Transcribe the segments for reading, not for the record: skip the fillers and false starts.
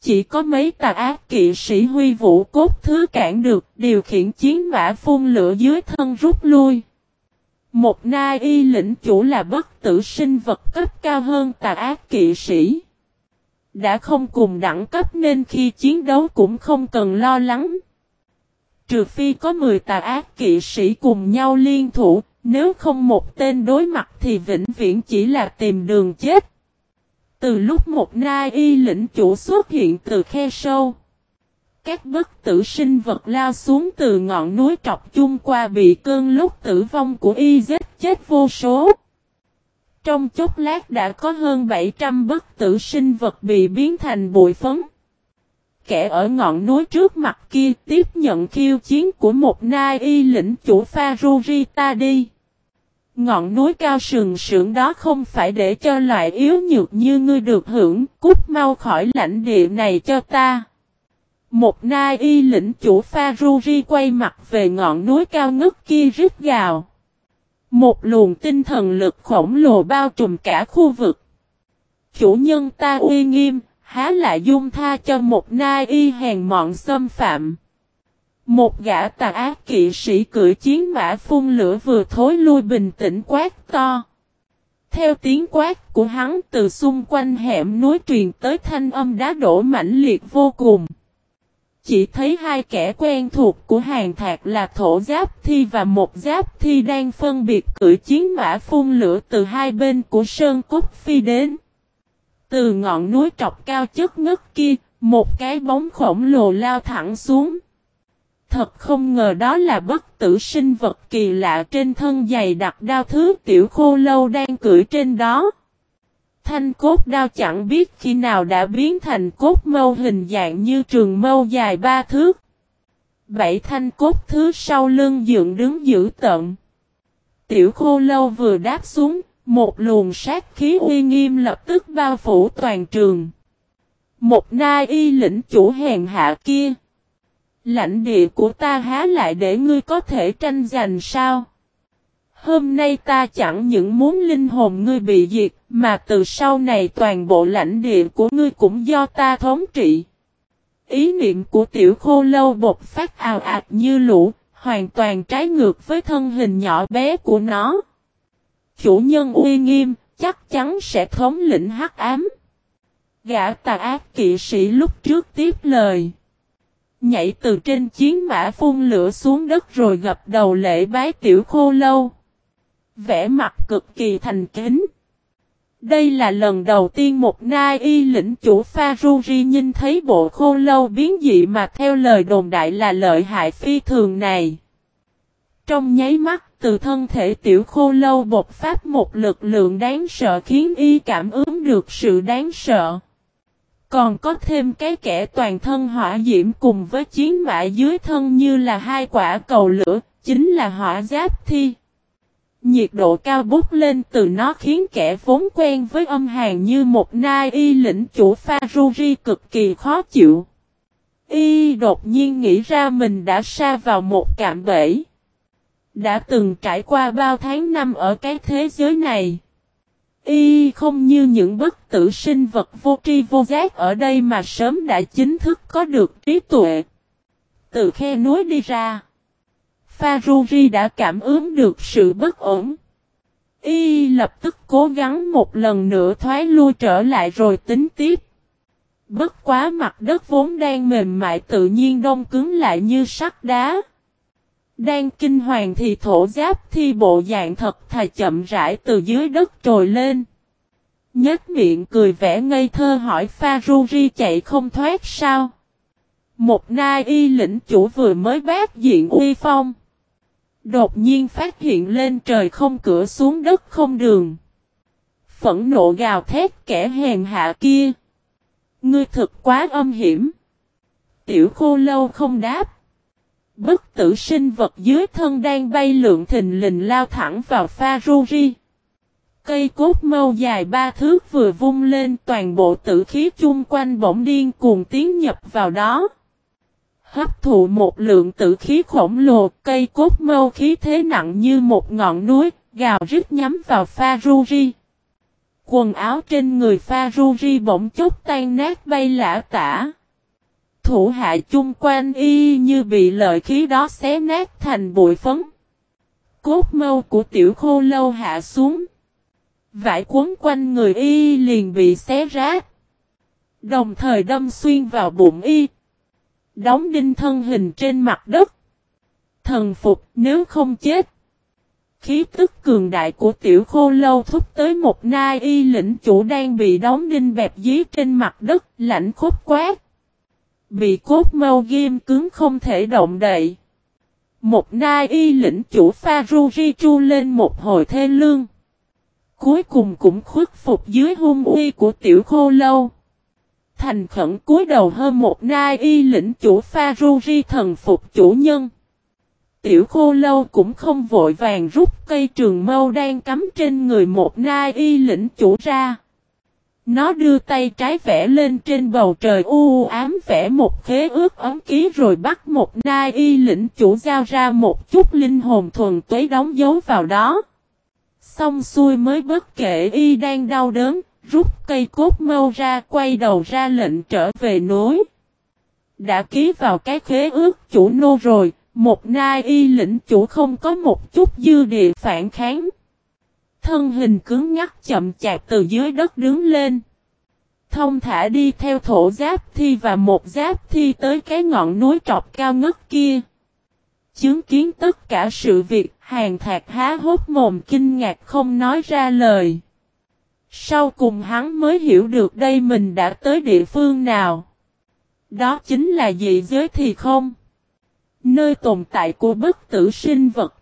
chỉ có mấy tà ác kỵ sĩ huy vũ cốt thứ cản được, điều khiển chiến mã phun lửa dưới thân rút lui. Một nai y lĩnh chủ là bất tử sinh vật cấp cao hơn tà ác kỵ sĩ. Đã không cùng đẳng cấp nên khi chiến đấu cũng không cần lo lắng. Trừ phi có 10 tà ác kỵ sĩ cùng nhau liên thủ, nếu không một tên đối mặt thì vĩnh viễn chỉ là tìm đường chết. Từ lúc một nai y lĩnh chủ xuất hiện từ khe sâu, các bất tử sinh vật lao xuống từ ngọn núi trọc chung qua bị cơn lốc tử vong của y giết chết vô số. Trong chốc lát đã có hơn 700 bất tử sinh vật bị biến thành bụi phấn. Kẻ ở ngọn núi trước mặt kia tiếp nhận khiêu chiến của một nai y lĩnh chủ Farurita đi. Ngọn núi cao sừng sững đó không phải để cho loại yếu nhược như ngươi được hưởng, cút mau khỏi lãnh địa này cho ta. Một nai y lĩnh chủ Faruri quay mặt về ngọn núi cao ngất kia rít gào. Một luồng tinh thần lực khổng lồ bao trùm cả khu vực. Chủ nhân ta uy nghiêm, há lại dung tha cho một nai y hèn mọn xâm phạm. Một gã tà ác kỵ sĩ cưỡi chiến mã phun lửa vừa thối lui bình tĩnh quát to. Theo tiếng quát của hắn từ xung quanh hẻm núi truyền tới thanh âm đá đổ mãnh liệt vô cùng. Chỉ thấy hai kẻ quen thuộc của Hàn Thạc là Thổ Giáp Thi và một Giáp Thi đang phân biệt cưỡi chiến mã phun lửa từ hai bên của sơn cốt phi đến. Từ ngọn núi trọc cao chất ngất kia, một cái bóng khổng lồ lao thẳng xuống. Thật không ngờ đó là bất tử sinh vật kỳ lạ trên thân dày đặc đao thứ tiểu khô lâu đang cưỡi trên đó. Thanh cốt đao chẳng biết khi nào đã biến thành cốt mâu hình dạng như trường mâu dài 3 thước. 7 thanh cốt thứ sau lưng dựng đứng dữ tợn. Tiểu khô lâu vừa đáp xuống, một luồng sát khí uy nghiêm lập tức bao phủ toàn trường. Một nai y lĩnh chủ hèn hạ kia. Lãnh địa của ta há lại để ngươi có thể tranh giành sao? Hôm nay ta chẳng những muốn linh hồn ngươi bị diệt, mà từ sau này toàn bộ lãnh địa của ngươi cũng do ta thống trị. Ý niệm của tiểu khô lâu bộc phát ào ạt như lũ, hoàn toàn trái ngược với thân hình nhỏ bé của nó. Chủ nhân uy nghiêm, chắc chắn sẽ thống lĩnh hắc ám. Gã tà ác kỵ sĩ lúc trước tiếp lời. Nhảy từ trên chiến mã phun lửa xuống đất rồi gập đầu lễ bái tiểu khô lâu. Vẻ mặt cực kỳ thành kính. Đây là lần đầu tiên một nai y lĩnh chủ Faruri nhìn thấy bộ khô lâu biến dị mà theo lời đồn đại là lợi hại phi thường này. Trong nháy mắt từ thân thể tiểu khô lâu bộc phát một lực lượng đáng sợ khiến y cảm ứng được sự đáng sợ. Còn có thêm cái kẻ toàn thân hỏa diễm cùng với chiến mã dưới thân như là hai quả cầu lửa, chính là hỏa giáp thi. Nhiệt độ cao bút lên từ nó khiến kẻ vốn quen với âm hàn như một nai y lĩnh chủ Faruri cực kỳ khó chịu. Y đột nhiên nghĩ ra mình đã sa vào một cạm bẫy. Đã từng trải qua bao tháng năm ở cái thế giới này. Y không như những bất tử sinh vật vô tri vô giác ở đây mà sớm đã chính thức có được trí tuệ. Từ khe núi đi ra, Faruri đã cảm ứng được sự bất ổn. Y lập tức cố gắng một lần nữa thoái lui trở lại rồi tính tiếp. Bất quá mặt đất vốn đang mềm mại tự nhiên đông cứng lại như sắt đá. Đang kinh hoàng thì Thổ Giáp Thi bộ dạng thật thà chậm rãi từ dưới đất trồi lên. Nhếch miệng cười vẻ ngây thơ hỏi Faruri chạy không thoát sao? Một nai y lĩnh chủ vừa mới bát diện uy phong. Đột nhiên phát hiện lên trời không cửa xuống đất không đường. Phẫn nộ gào thét kẻ hèn hạ kia. Ngươi thực quá âm hiểm. Tiểu khô lâu không đáp. Bất tử sinh vật dưới thân đang bay lượn thình lình lao thẳng vào Faruri. Cây cốt mâu dài 3 thước vừa vung lên toàn bộ tử khí chung quanh bỗng điên cuồng tiến nhập vào đó. Hấp thụ một lượng tử khí khổng lồ, cây cốt mâu khí thế nặng như một ngọn núi, gào rít nhắm vào Faruri. Quần áo trên người Faruri bỗng chốc tan nát bay lả tả. Thủ hạ chung quanh y như bị lợi khí đó xé nát thành bụi phấn. Cốt mâu của Tiểu Khô Lâu hạ xuống. Vải quấn quanh người y liền bị xé rách. Đồng thời đâm xuyên vào bụng y. Đóng đinh thân hình trên mặt đất. Thần phục nếu không chết. Khí tức cường đại của Tiểu Khô Lâu thúc tới một nai y lĩnh chủ đang bị đóng đinh bẹp dí trên mặt đất, lạnh khốc quát. Bị cốt mâu ghim cứng không thể động đậy. Một nai y lĩnh chủ Faruri tru lên một hồi thê lương. Cuối cùng cũng khuất phục dưới hung uy của Tiểu Khô Lâu. Thành khẩn cúi đầu hơn một nai y lĩnh chủ Faruri thần phục chủ nhân. Tiểu Khô Lâu cũng không vội vàng rút cây trường mâu đang cắm trên người một nai y lĩnh chủ ra. Nó đưa tay trái vẽ lên trên bầu trời u ám vẽ một khế ước ấm ký rồi bắt một nai y lĩnh chủ giao ra một chút linh hồn thuần túy đóng dấu vào đó. Xong xuôi mới bất kể y đang đau đớn, rút cây cốt mâu ra quay đầu ra lệnh trở về núi. Đã ký vào cái khế ước chủ nô rồi, một nai y lĩnh chủ không có một chút dư địa phản kháng. Thân hình cứng ngắc chậm chạp từ dưới đất đứng lên. Thông thả đi theo thổ giáp thi và một giáp thi tới cái ngọn núi trọc cao ngất kia. Chứng kiến tất cả sự việc, Hàn Thạc há hốc mồm kinh ngạc không nói ra lời. Sau cùng hắn mới hiểu được đây mình đã tới địa phương nào. Đó chính là dị giới thì không. Nơi tồn tại của bất tử sinh vật.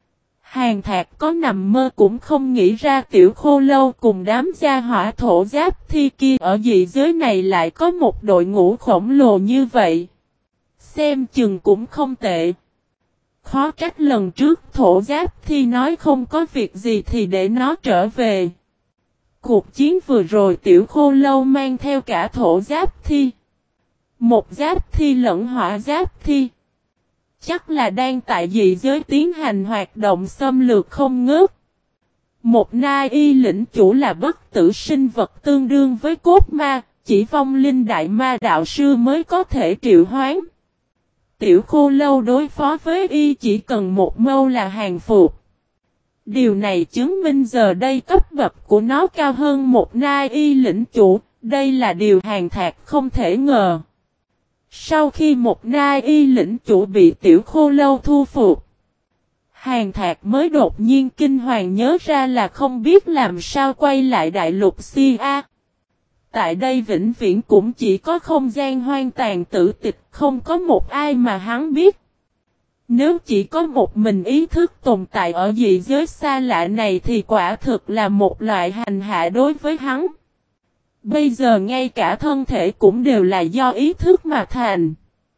Hàn Thạc có nằm mơ cũng không nghĩ ra Tiểu Khô Lâu cùng đám gia hỏa thổ giáp thi kia ở dị giới này lại có một đội ngũ khổng lồ như vậy. Xem chừng cũng không tệ. Khó trách lần trước thổ giáp thi nói không có việc gì thì để nó trở về. Cuộc chiến vừa rồi Tiểu Khô Lâu mang theo cả thổ giáp thi. Một giáp thi lẫn hỏa giáp thi. Chắc là đang tại dị giới tiến hành hoạt động xâm lược không ngớt. Một nai y lĩnh chủ là bất tử sinh vật tương đương với cốt ma, chỉ vong linh đại ma đạo sư mới có thể triệu hoán. Tiểu Khô Lâu đối phó với y chỉ cần một mâu là hàng phục. Điều này chứng minh giờ đây cấp bậc của nó cao hơn một nai y lĩnh chủ, đây là điều Hàn Thạc không thể ngờ. Sau khi một nai y lĩnh chủ bị Tiểu Khô Lâu thu phục, Hàn Thạc mới đột nhiên kinh hoàng nhớ ra là không biết làm sao quay lại đại lục Sia. Tại đây vĩnh viễn cũng chỉ có không gian hoang tàn tử tịch, không có một ai mà hắn biết. Nếu chỉ có một mình ý thức tồn tại ở dị giới xa lạ này thì quả thực là một loại hành hạ đối với hắn. Bây giờ ngay cả thân thể cũng đều là do ý thức mà thành.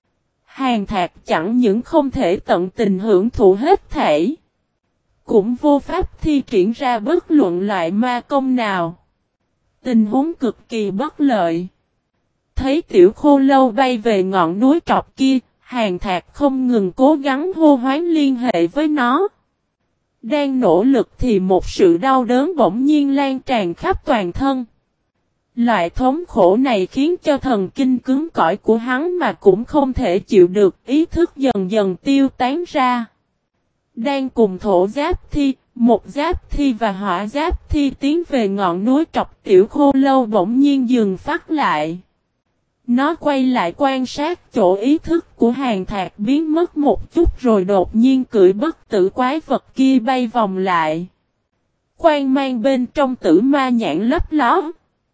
Hàn Thạc chẳng những không thể tận tình hưởng thụ hết thảy, cũng vô pháp thi triển ra bất luận loại ma công nào. Tình huống cực kỳ bất lợi. Thấy Tiểu Khô Lâu bay về ngọn núi trọc kia, Hàn Thạc không ngừng cố gắng hô hoán liên hệ với nó. Đang nỗ lực thì một sự đau đớn bỗng nhiên lan tràn khắp toàn thân. Loại thống khổ này khiến cho thần kinh cứng cỏi của hắn mà cũng không thể chịu được, ý thức dần dần tiêu tán ra. Đang cùng thổ giáp thi, một giáp thi và hỏa giáp thi tiến về ngọn núi trọc, Tiểu Khô Lâu bỗng nhiên dừng phát lại. Nó quay lại quan sát chỗ ý thức của Hàn Thạc biến mất một chút rồi đột nhiên cưỡi bất tử quái vật kia bay vòng lại. Quang mang bên trong tử ma nhãn lấp ló,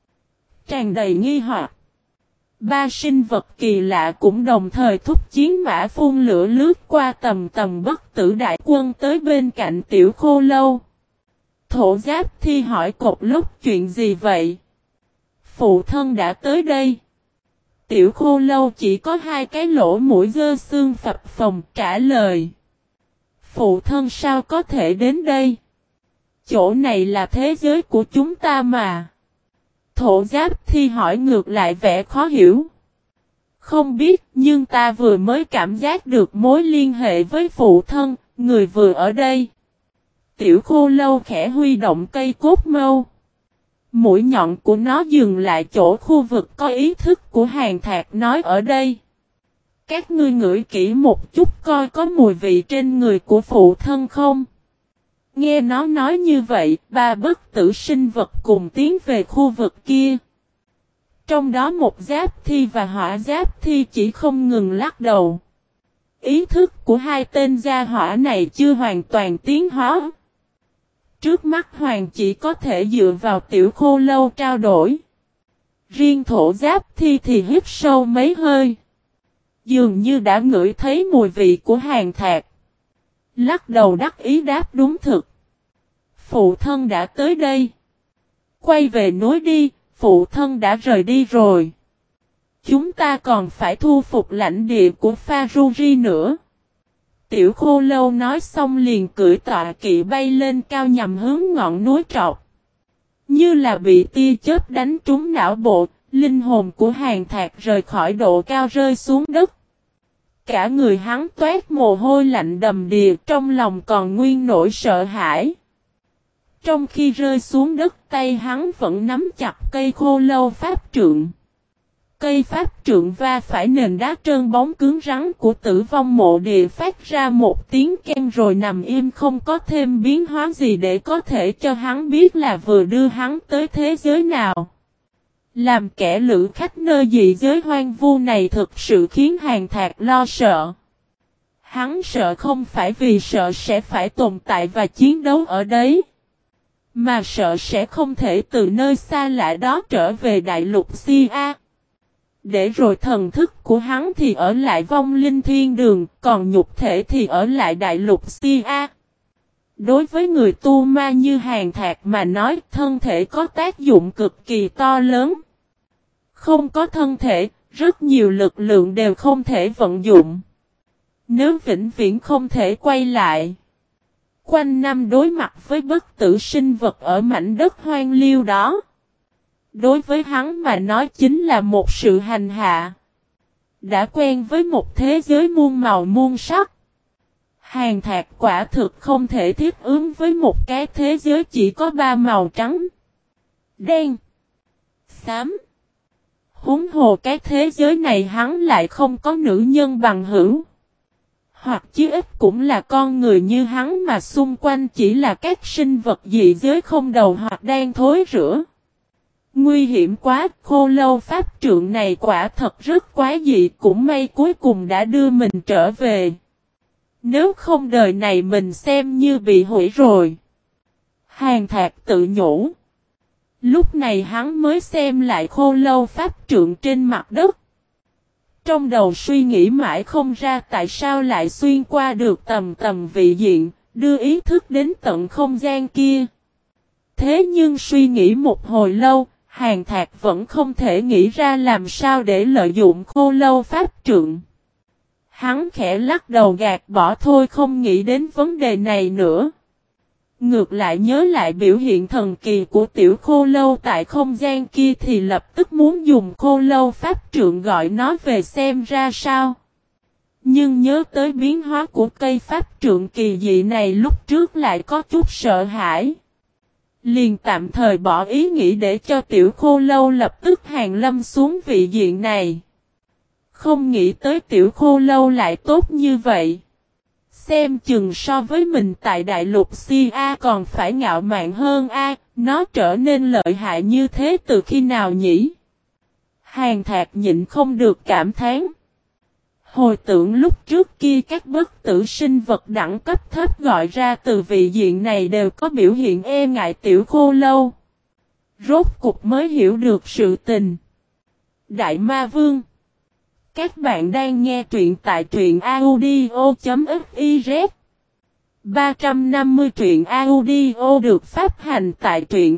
tràn đầy nghi hoặc. Ba sinh vật kỳ lạ cũng đồng thời thúc chiến mã phun lửa lướt qua tầm tầm bất tử đại quân tới bên cạnh Tiểu Khô Lâu. Thổ giáp thi hỏi cột lốc chuyện gì vậy? Phụ thân đã tới đây. Tiểu Khô Lâu chỉ có hai cái lỗ mũi dơ xương phập phồng trả lời. Phụ thân sao có thể đến đây? Chỗ này là thế giới của chúng ta mà. Thổ giáp thi hỏi ngược lại vẻ khó hiểu. Không biết, nhưng ta vừa mới cảm giác được mối liên hệ với phụ thân, người vừa ở đây. Tiểu Khô Lâu khẽ huy động cây cốt mâu. Mũi nhọn của nó dừng lại chỗ khu vực có ý thức của Hàn Thạc nói ở đây. Các ngươi ngửi kỹ một chút coi có mùi vị trên người của phụ thân không? Nghe nó nói như vậy, ba bất tử sinh vật cùng tiến về khu vực kia. Trong đó một giáp thi và hỏa giáp thi chỉ không ngừng lắc đầu. Ý thức của hai tên gia hỏa này chưa hoàn toàn tiến hóa. Trước mắt Hoàng chỉ có thể dựa vào tiểu khô lâu trao đổi. Riêng thổ giáp thi thì hít sâu mấy hơi. Dường như đã ngửi thấy mùi vị của Hàn Thạc. Lắc đầu đắc ý đáp đúng thực. Phụ thân đã tới đây. Quay về núi đi, phụ thân đã rời đi rồi. Chúng ta còn phải thu phục lãnh địa của Faruri nữa. Tiểu khô lâu nói xong liền cưỡi tọa kỵ bay lên cao nhằm hướng ngọn núi trọc. Như là bị tia chớp đánh trúng não bộ, linh hồn của Hàn Thạc rời khỏi độ cao rơi xuống đất. Cả người hắn toát mồ hôi lạnh đầm đìa, trong lòng còn nguyên nỗi sợ hãi. Trong khi rơi xuống đất, tay hắn vẫn nắm chặt cây khô lâu pháp trượng. Cây pháp trượng va phải nền đá trơn bóng cứng rắn của Tử Vong Mộ Địa phát ra một tiếng keng rồi nằm im, không có thêm biến hóa gì để có thể cho hắn biết là vừa đưa hắn tới thế giới nào. Làm kẻ lữ khách nơi dị giới hoang vu này thực sự khiến Hàn Thạc lo sợ. Hắn sợ không phải vì sợ sẽ phải tồn tại và chiến đấu ở đấy, mà sợ sẽ không thể từ nơi xa lạ đó trở về đại lục Sia. Để rồi thần thức của hắn thì ở lại vong linh thiên đường, còn nhục thể thì ở lại đại lục Sia. Đối với người tu ma như Hàn Thạc mà nói, thân thể có tác dụng cực kỳ to lớn. Không có thân thể, rất nhiều lực lượng đều không thể vận dụng. Nếu vĩnh viễn không thể quay lại, quanh năm đối mặt với bất tử sinh vật ở mảnh đất hoang liêu đó, đối với hắn mà nói chính là một sự hành hạ. Đã quen với một thế giới muôn màu muôn sắc, Hàn Thạc quả thực không thể thiết ứng với một cái thế giới chỉ có ba màu trắng, đen, xám. Huống hồ cái thế giới này hắn lại không có nữ nhân bằng hữu. Hoặc chí ít cũng là con người như hắn, mà xung quanh chỉ là các sinh vật dị giới không đầu hoặc đang thối rữa. Nguy hiểm quá, khô lâu pháp trượng này quả thật rất quái dị, cũng may cuối cùng đã đưa mình trở về. Nếu không đời này mình xem như bị hủy rồi. Hàn Thạc tự nhủ. Lúc này hắn mới xem lại khô lâu pháp trượng trên mặt đất. Trong đầu suy nghĩ mãi không ra tại sao lại xuyên qua được tầm vị diện, đưa ý thức đến tận không gian kia. Thế nhưng suy nghĩ một hồi lâu, Hàn Thạc vẫn không thể nghĩ ra làm sao để lợi dụng khô lâu pháp trượng. Hắn khẽ lắc đầu gạt bỏ thôi, không nghĩ đến vấn đề này nữa. Ngược lại nhớ lại biểu hiện thần kỳ của tiểu khô lâu tại không gian kia thì lập tức muốn dùng khô lâu pháp trượng gọi nó về xem ra sao. Nhưng nhớ tới biến hóa của cây pháp trượng kỳ dị này lúc trước lại có chút sợ hãi. Liền tạm thời bỏ ý nghĩ để cho tiểu khô lâu lập tức hàng lâm xuống vị diện này. Không nghĩ tới tiểu khô lâu lại tốt như vậy. Xem chừng so với mình tại đại lục Sia còn phải ngạo mạn hơn a, nó trở nên lợi hại như thế từ khi nào nhỉ? Hàn Thạc nhịn không được cảm thán. Hồi tưởng lúc trước kia các bất tử sinh vật đẳng cấp thấp gọi ra từ vị diện này đều có biểu hiện e ngại tiểu khô lâu. Rốt cục mới hiểu được sự tình. Đại Ma Vương. Các bạn đang nghe truyện tại truyện audio.fiz. 350 truyện audio được phát hành tại truyện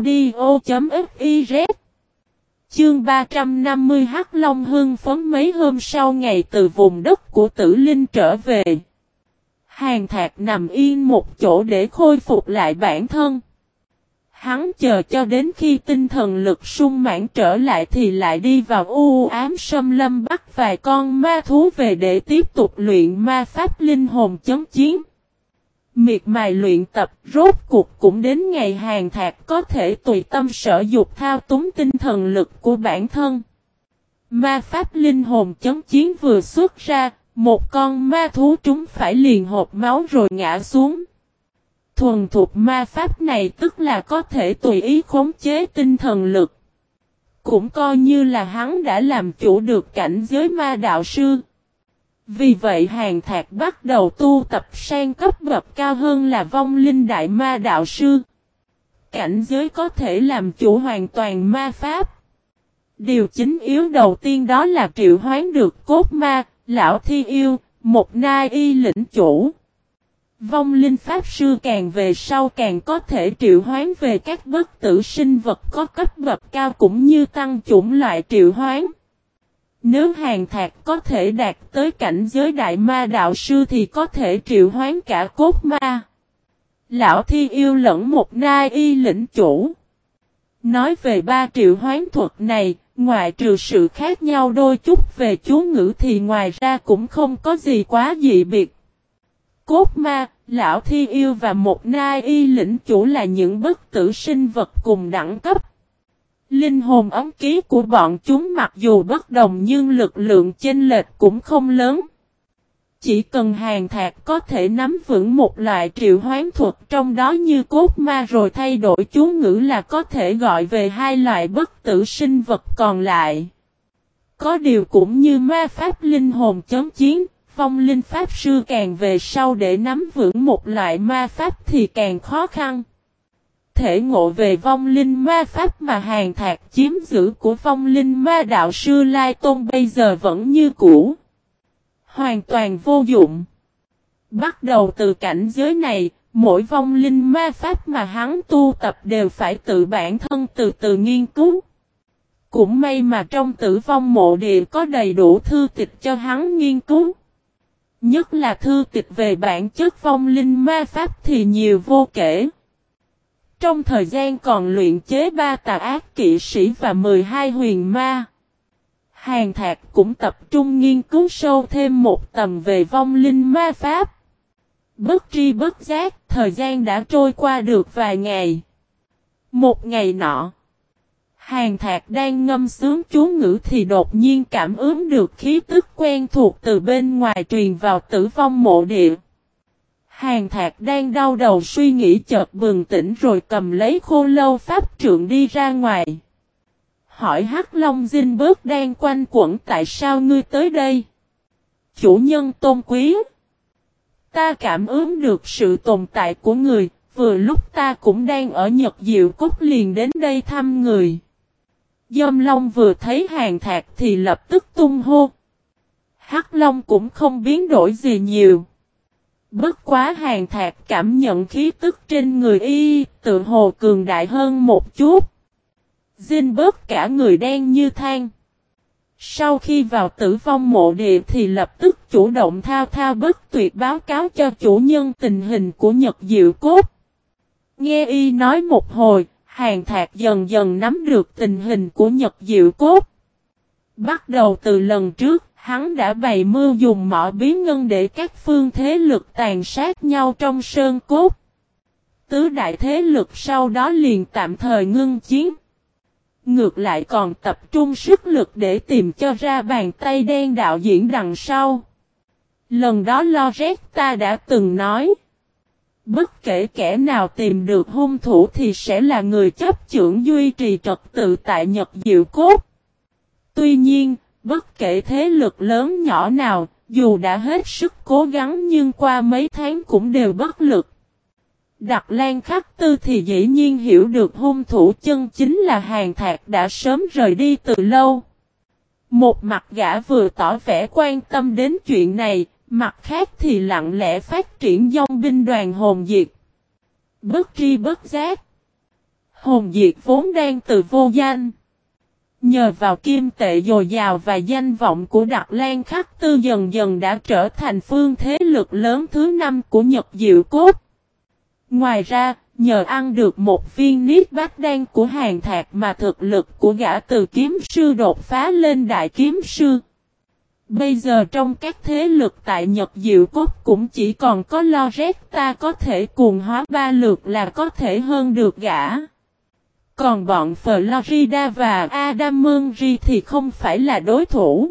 audio.fiz. Chương 350 Hắc Long hưng phấn mấy hôm sau ngày từ vùng đất của Tử Linh trở về. Hàn Thạc nằm yên một chỗ để khôi phục lại bản thân. Hắn chờ cho đến khi tinh thần lực sung mãn trở lại thì lại đi vào u ám xâm lâm bắt vài con ma thú về để tiếp tục luyện ma pháp linh hồn chấn chiến. Miệt mài luyện tập, rốt cuộc cũng đến ngày Hàn Thạc có thể tùy tâm sở dục thao túng tinh thần lực của bản thân. Ma pháp linh hồn chấn chiến vừa xuất ra, một con ma thú trúng phải liền hộp máu rồi ngã xuống. Thuần thục ma pháp này tức là có thể tùy ý khống chế tinh thần lực. Cũng coi như là hắn đã làm chủ được cảnh giới ma đạo sư. Vì vậy Hàn Thạc bắt đầu tu tập sang cấp bậc cao hơn là vong linh đại ma đạo sư. Cảnh giới có thể làm chủ hoàn toàn ma pháp. Điều chính yếu đầu tiên đó là triệu hoán được cốt ma, lão thi yêu, một nai y lĩnh chủ. Vong linh pháp sư càng về sau càng có thể triệu hoán về các bất tử sinh vật có cấp bậc cao cũng như tăng chủng loại triệu hoán. Nếu Hàn Thạc có thể đạt tới cảnh giới đại ma đạo sư thì có thể triệu hoán cả cốt ma, lão thi yêu lẫn một nai y lĩnh chủ. Nói về ba triệu hoán thuật này, ngoại trừ sự khác nhau đôi chút về chú ngữ thì ngoài ra cũng không có gì quá dị biệt. Cốt ma, lão thi yêu và một nai y lĩnh chủ là những bất tử sinh vật cùng đẳng cấp. Linh hồn ấm ký của bọn chúng mặc dù bất đồng nhưng lực lượng chênh lệch cũng không lớn. Chỉ cần Hàn Thạc có thể nắm vững một loại triệu hoán thuật trong đó như cốt ma rồi thay đổi chú ngữ là có thể gọi về hai loại bất tử sinh vật còn lại. Có điều cũng như ma pháp linh hồn chấn chiến, vong linh pháp sư càng về sau để nắm vững một loại ma pháp thì càng khó khăn. Thể ngộ về vong linh ma pháp mà Hàn Thạc chiếm giữ của vong linh ma đạo sư Lai Tôn bây giờ vẫn như cũ. Hoàn toàn vô dụng. Bắt đầu từ cảnh giới này, mỗi vong linh ma pháp mà hắn tu tập đều phải tự bản thân từ từ nghiên cứu. Cũng may mà trong Tử Vong Mộ Địa có đầy đủ thư tịch cho hắn nghiên cứu. Nhất là thư tịch về bản chất vong linh ma pháp thì nhiều vô kể. Trong thời gian còn luyện chế 3 tà ác kỵ sĩ và 12 huyền ma, Hàn Thạc cũng tập trung nghiên cứu sâu thêm một tầm về vong linh ma pháp. Bất tri bất giác, thời gian đã trôi qua được vài ngày. Một ngày nọ, Hàn Thạc đang ngâm sướng chú ngữ thì đột nhiên cảm ứng được khí tức quen thuộc từ bên ngoài truyền vào Tử Vong Mộ Địa. Hàn Thạc đang đau đầu suy nghĩ chợt bừng tỉnh rồi cầm lấy khô lâu pháp trượng đi ra ngoài. Hỏi Hắc Long Dinh Bớt đang quanh quẩn tại sao ngươi tới đây? Chủ nhân tôn quý. Ta cảm ứng được sự tồn tại của người, vừa lúc ta cũng đang ở Nhật Diệu Cốt liền đến đây thăm người. Dâm Long vừa thấy Hàn Thạc thì lập tức tung hô. Hắc Long cũng không biến đổi gì nhiều. Bất quá Hàn Thạc cảm nhận khí tức trên người y, tự hồ cường đại hơn một chút. Dinh Bớt cả người đen như than. Sau khi vào Tử Vong Mộ Địa thì lập tức chủ động thao thao bất tuyệt báo cáo cho chủ nhân tình hình của Nhật Diệu Cốt. Nghe y nói một hồi, Hàn Thạc dần dần nắm được tình hình của Nhật Diệu Cốt. Bắt đầu từ lần trước, hắn đã bày mưu dùng mỏ bí ngân để các phương thế lực tàn sát nhau trong sơn cốt. Tứ đại thế lực sau đó liền tạm thời ngưng chiến. Ngược lại còn tập trung sức lực để tìm cho ra bàn tay đen đạo diễn đằng sau. Lần đó Loretta đã từng nói. Bất kể kẻ nào tìm được hung thủ thì sẽ là người chấp chưởng duy trì trật tự tại Nhật Diệu Cốt. Tuy nhiên, bất kể thế lực lớn nhỏ nào, dù đã hết sức cố gắng nhưng qua mấy tháng cũng đều bất lực. Đặc Lan Khắc Tư thì dĩ nhiên hiểu được hung thủ chân chính là Hàn Thạc đã sớm rời đi từ lâu. Một mặt gã vừa tỏ vẻ quan tâm đến chuyện này, mặt khác thì lặng lẽ phát triển dòng binh đoàn hồn diệt. Bất tri bất giác, hồn diệt vốn đang từ vô danh. Nhờ vào kim tệ dồi dào và danh vọng của Đặc Lan Khắc Tư dần dần đã trở thành phương thế lực lớn thứ 5 của Nhật Diệu Cốt. Ngoài ra, nhờ ăn được một viên niết bát đan của Hàn Thạc mà thực lực của gã từ kiếm sư đột phá lên đại kiếm sư. Bây giờ trong các thế lực tại Nhật Diệu Cốt cũng chỉ còn có Lo Rét ta có thể cuồng hóa 3 lượt là có thể hơn được gã. Còn bọn Florida và Adamanri thì không phải là đối thủ.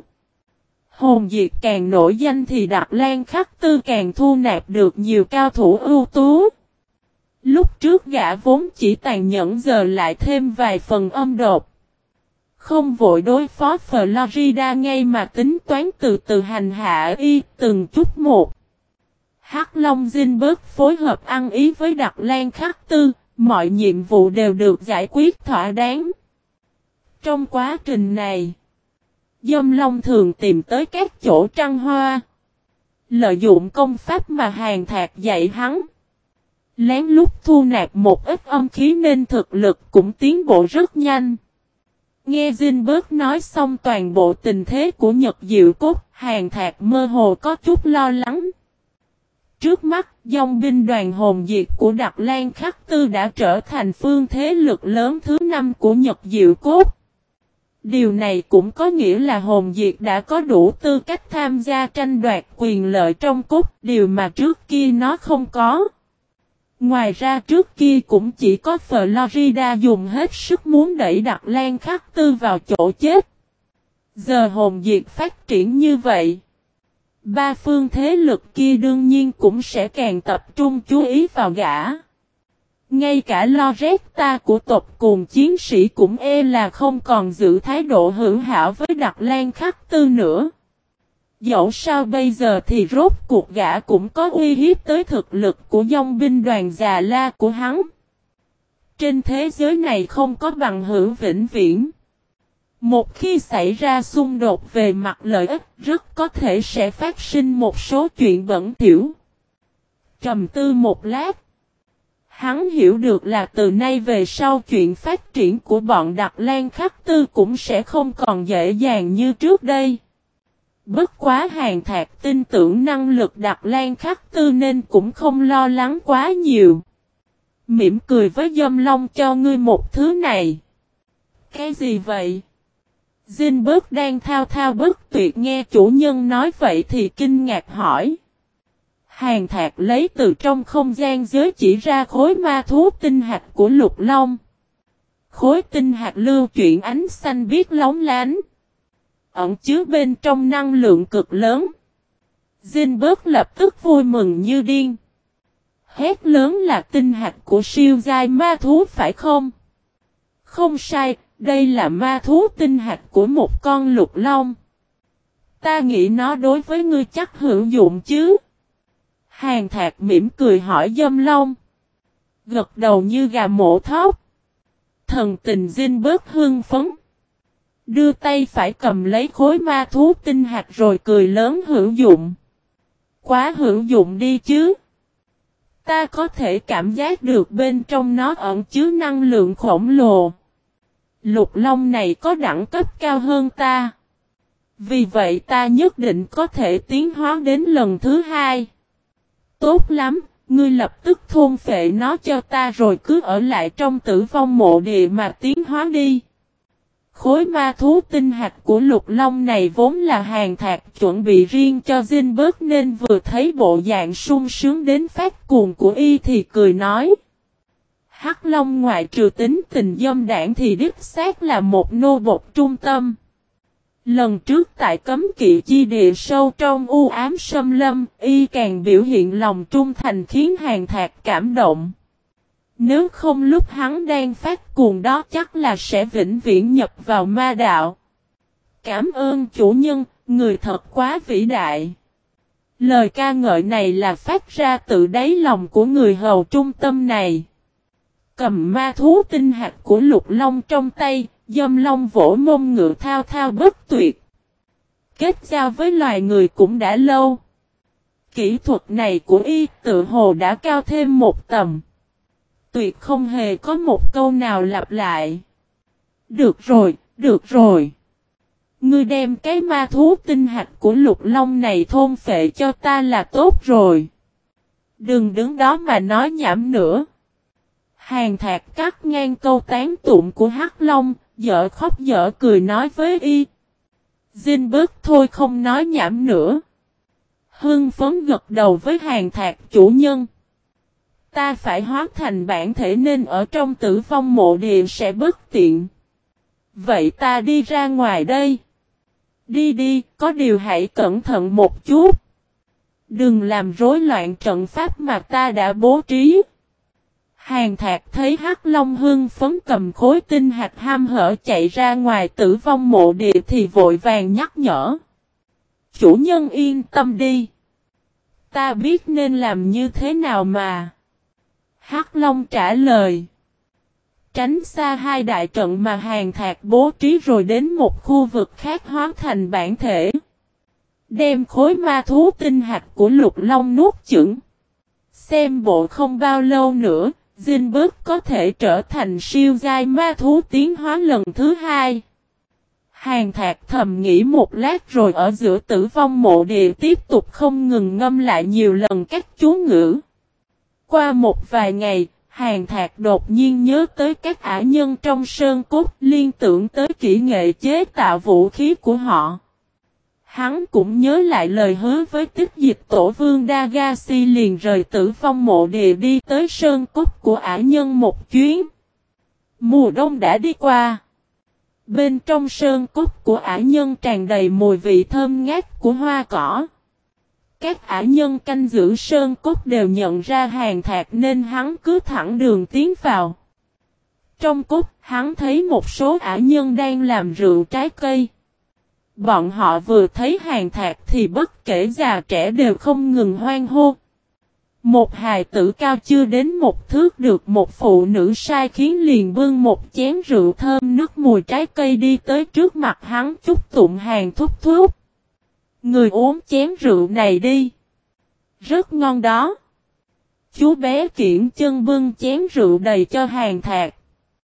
Hồn Diệt càng nổi danh thì Đặc Lan Khắc Tư càng thu nạp được nhiều cao thủ ưu tú. Lúc trước gã vốn chỉ tàn nhẫn giờ lại thêm vài phần âm độc. Không vội đối phó Florida ngay mà tính toán từ từ hành hạ y từng chút một. Hắc Long Zinberg phối hợp ăn ý với Đặc Lan Khắc Tư, mọi nhiệm vụ đều được giải quyết thỏa đáng. Trong quá trình này, Dâm Long thường tìm tới các chỗ trăng hoa. Lợi dụng công pháp mà Hàn Thạc dạy hắn. Lén lút thu nạp một ít âm khí nên thực lực cũng tiến bộ rất nhanh. Nghe Zinberg nói xong toàn bộ tình thế của Nhật Diệu Cốt, Hàn Thạc mơ hồ có chút lo lắng. Trước mắt, dòng binh đoàn hồn diệt của Đặc Lan Khắc Tư đã trở thành phương thế lực lớn thứ 5 của Nhật Diệu Cốt. Điều này cũng có nghĩa là hồn diệt đã có đủ tư cách tham gia tranh đoạt quyền lợi trong cốt, điều mà trước kia nó không có. Ngoài ra trước kia cũng chỉ có Florida dùng hết sức muốn đẩy Đặc Lan Khắc Tư vào chỗ chết. Giờ hồn diệt phát triển như vậy. Ba phương thế lực kia đương nhiên cũng sẽ càng tập trung chú ý vào gã. Ngay cả Lo Rét ta của tộc cùng chiến sĩ cũng là không còn giữ thái độ hữu hảo với Đặc Lan Khắc Tư nữa. Dẫu sao bây giờ thì rốt cuộc gã cũng có uy hiếp tới thực lực của dòng binh đoàn già la của hắn. Trên thế giới này không có bằng hữu vĩnh viễn. Một khi xảy ra xung đột về mặt lợi ích rất có thể sẽ phát sinh một số chuyện bẩn thỉu. Trầm tư một lát. Hắn hiểu được là từ nay về sau chuyện phát triển của bọn Đặc Lan Khắc Tư cũng sẽ không còn dễ dàng như trước đây. Bất quá Hàn Thạc tin tưởng năng lực Đặc Lan Khắc Tư nên cũng không lo lắng quá nhiều. Mỉm cười với Dâm Long cho ngươi một thứ này. Cái gì vậy? Zinberg đang thao thao bất tuyệt nghe chủ nhân nói vậy thì kinh ngạc hỏi. Hàn Thạc lấy từ trong không gian giới chỉ ra khối ma thú tinh hạt của Lục Long. Khối tinh hạt lưu chuyển ánh xanh biếc lóng lánh. Ẩn chứa bên trong năng lượng cực lớn. Zinberg lập tức vui mừng như điên. Hét lớn là tinh hạt của siêu giai ma thú phải không? Không sai, đây là ma thú tinh hạt của một con lục long. Ta nghĩ nó đối với ngươi chắc hữu dụng chứ? Hàn Thạc mỉm cười hỏi Dâm Long. Gật đầu như gà mổ thóc. Thần tình Zinberg hưng phấn. Đưa tay phải cầm lấy khối ma thú tinh hạt rồi cười lớn hữu dụng. Quá hữu dụng đi chứ. Ta có thể cảm giác được bên trong nó ẩn chứa năng lượng khổng lồ. Lục long này có đẳng cấp cao hơn ta. Vì vậy ta nhất định có thể tiến hóa đến lần thứ 2. Tốt lắm, ngươi lập tức thôn phệ nó cho ta rồi cứ ở lại trong tử vong mộ địa mà tiến hóa đi. Khối ma thú tinh hạt của lục long này vốn là Hàn Thạc chuẩn bị riêng cho Zinberg nên vừa thấy bộ dạng sung sướng đến phát cuồng của y thì cười nói. Hắc Long ngoại trừ tính tình dâm đảng thì đích xác là một nô bộc trung tâm. Lần trước tại cấm kỵ chi địa sâu trong u ám xâm lâm, y càng biểu hiện lòng trung thành khiến Hàn Thạc cảm động. Nếu không lúc hắn đang phát cuồng đó chắc là sẽ vĩnh viễn nhập vào ma đạo. Cảm ơn chủ nhân, người thật quá vĩ đại. Lời ca ngợi này là phát ra từ đáy lòng của người hầu trung tâm này. Cầm ma thú tinh hạt của lục long trong tay, Dâm Long vỗ mông ngựa thao thao bất tuyệt. Kết giao với loài người cũng đã lâu. Kỹ thuật này của y tự hồ đã cao thêm một tầm. Tuyệt không hề có một câu nào lặp lại. Được rồi, được rồi. Ngươi đem cái ma thú tinh hạt của lục long này thôn phệ cho ta là tốt rồi. Đừng đứng đó mà nói nhảm nữa. Hàn Thạc cắt ngang câu tán tụng của Hắc Long, dở khóc dở cười nói với y. Zinberg thôi không nói nhảm nữa. Hưng phấn gật đầu với Hàn Thạc chủ nhân. Ta phải hóa thành bản thể nên ở trong tử vong mộ địa sẽ bất tiện. Vậy ta đi ra ngoài đây. Đi đi, có điều hãy cẩn thận một chút. Đừng làm rối loạn trận pháp mà ta đã bố trí. Hàn Thạc thấy Hắc Long hưng phấn cầm khối tinh hạt ham hở chạy ra ngoài tử vong mộ địa thì vội vàng nhắc nhở. Chủ nhân yên tâm đi. Ta biết nên làm như thế nào mà. Hắc Long trả lời. Tránh xa hai đại trận mà Hàn Thạc bố trí rồi đến một khu vực khác hóa thành bản thể. Đem khối ma thú tinh hạt của Lục Long nuốt chửng. Xem bộ không bao lâu nữa, Zinberg có thể trở thành siêu giai ma thú tiến hóa lần thứ hai. Hàn Thạc thầm nghĩ một lát rồi ở giữa tử vong mộ địa tiếp tục không ngừng ngâm lại nhiều lần các chú ngữ. Qua một vài ngày, Hàn Thạc đột nhiên nhớ tới các ả nhân trong sơn cốt, liên tưởng tới kỹ nghệ chế tạo vũ khí của họ. Hắn cũng nhớ lại lời hứa với Tích Dịch Tổ Vương Dagashi, liền rời tử vong mộ địa đi tới sơn cốt của ả nhân một chuyến. Mùa đông đã đi qua. Bên trong sơn cốt của ả nhân tràn đầy mùi vị thơm ngát của hoa cỏ. Các ả nhân canh giữ sơn cốt đều nhận ra Hàn Thạc nên hắn cứ thẳng đường tiến vào. Trong cốt, hắn thấy một số ả nhân đang làm rượu trái cây. Bọn họ vừa thấy Hàn Thạc thì bất kể già trẻ đều không ngừng hoan hô. Một hài tử cao chưa đến một thước được một phụ nữ sai khiến liền bưng một chén rượu thơm nước mùi trái cây đi tới trước mặt hắn chúc tụng Hàn thúc thúc. Người uống chén rượu này đi. Rất ngon đó. Chú bé kiển chân bưng chén rượu đầy cho Hàn Thạc.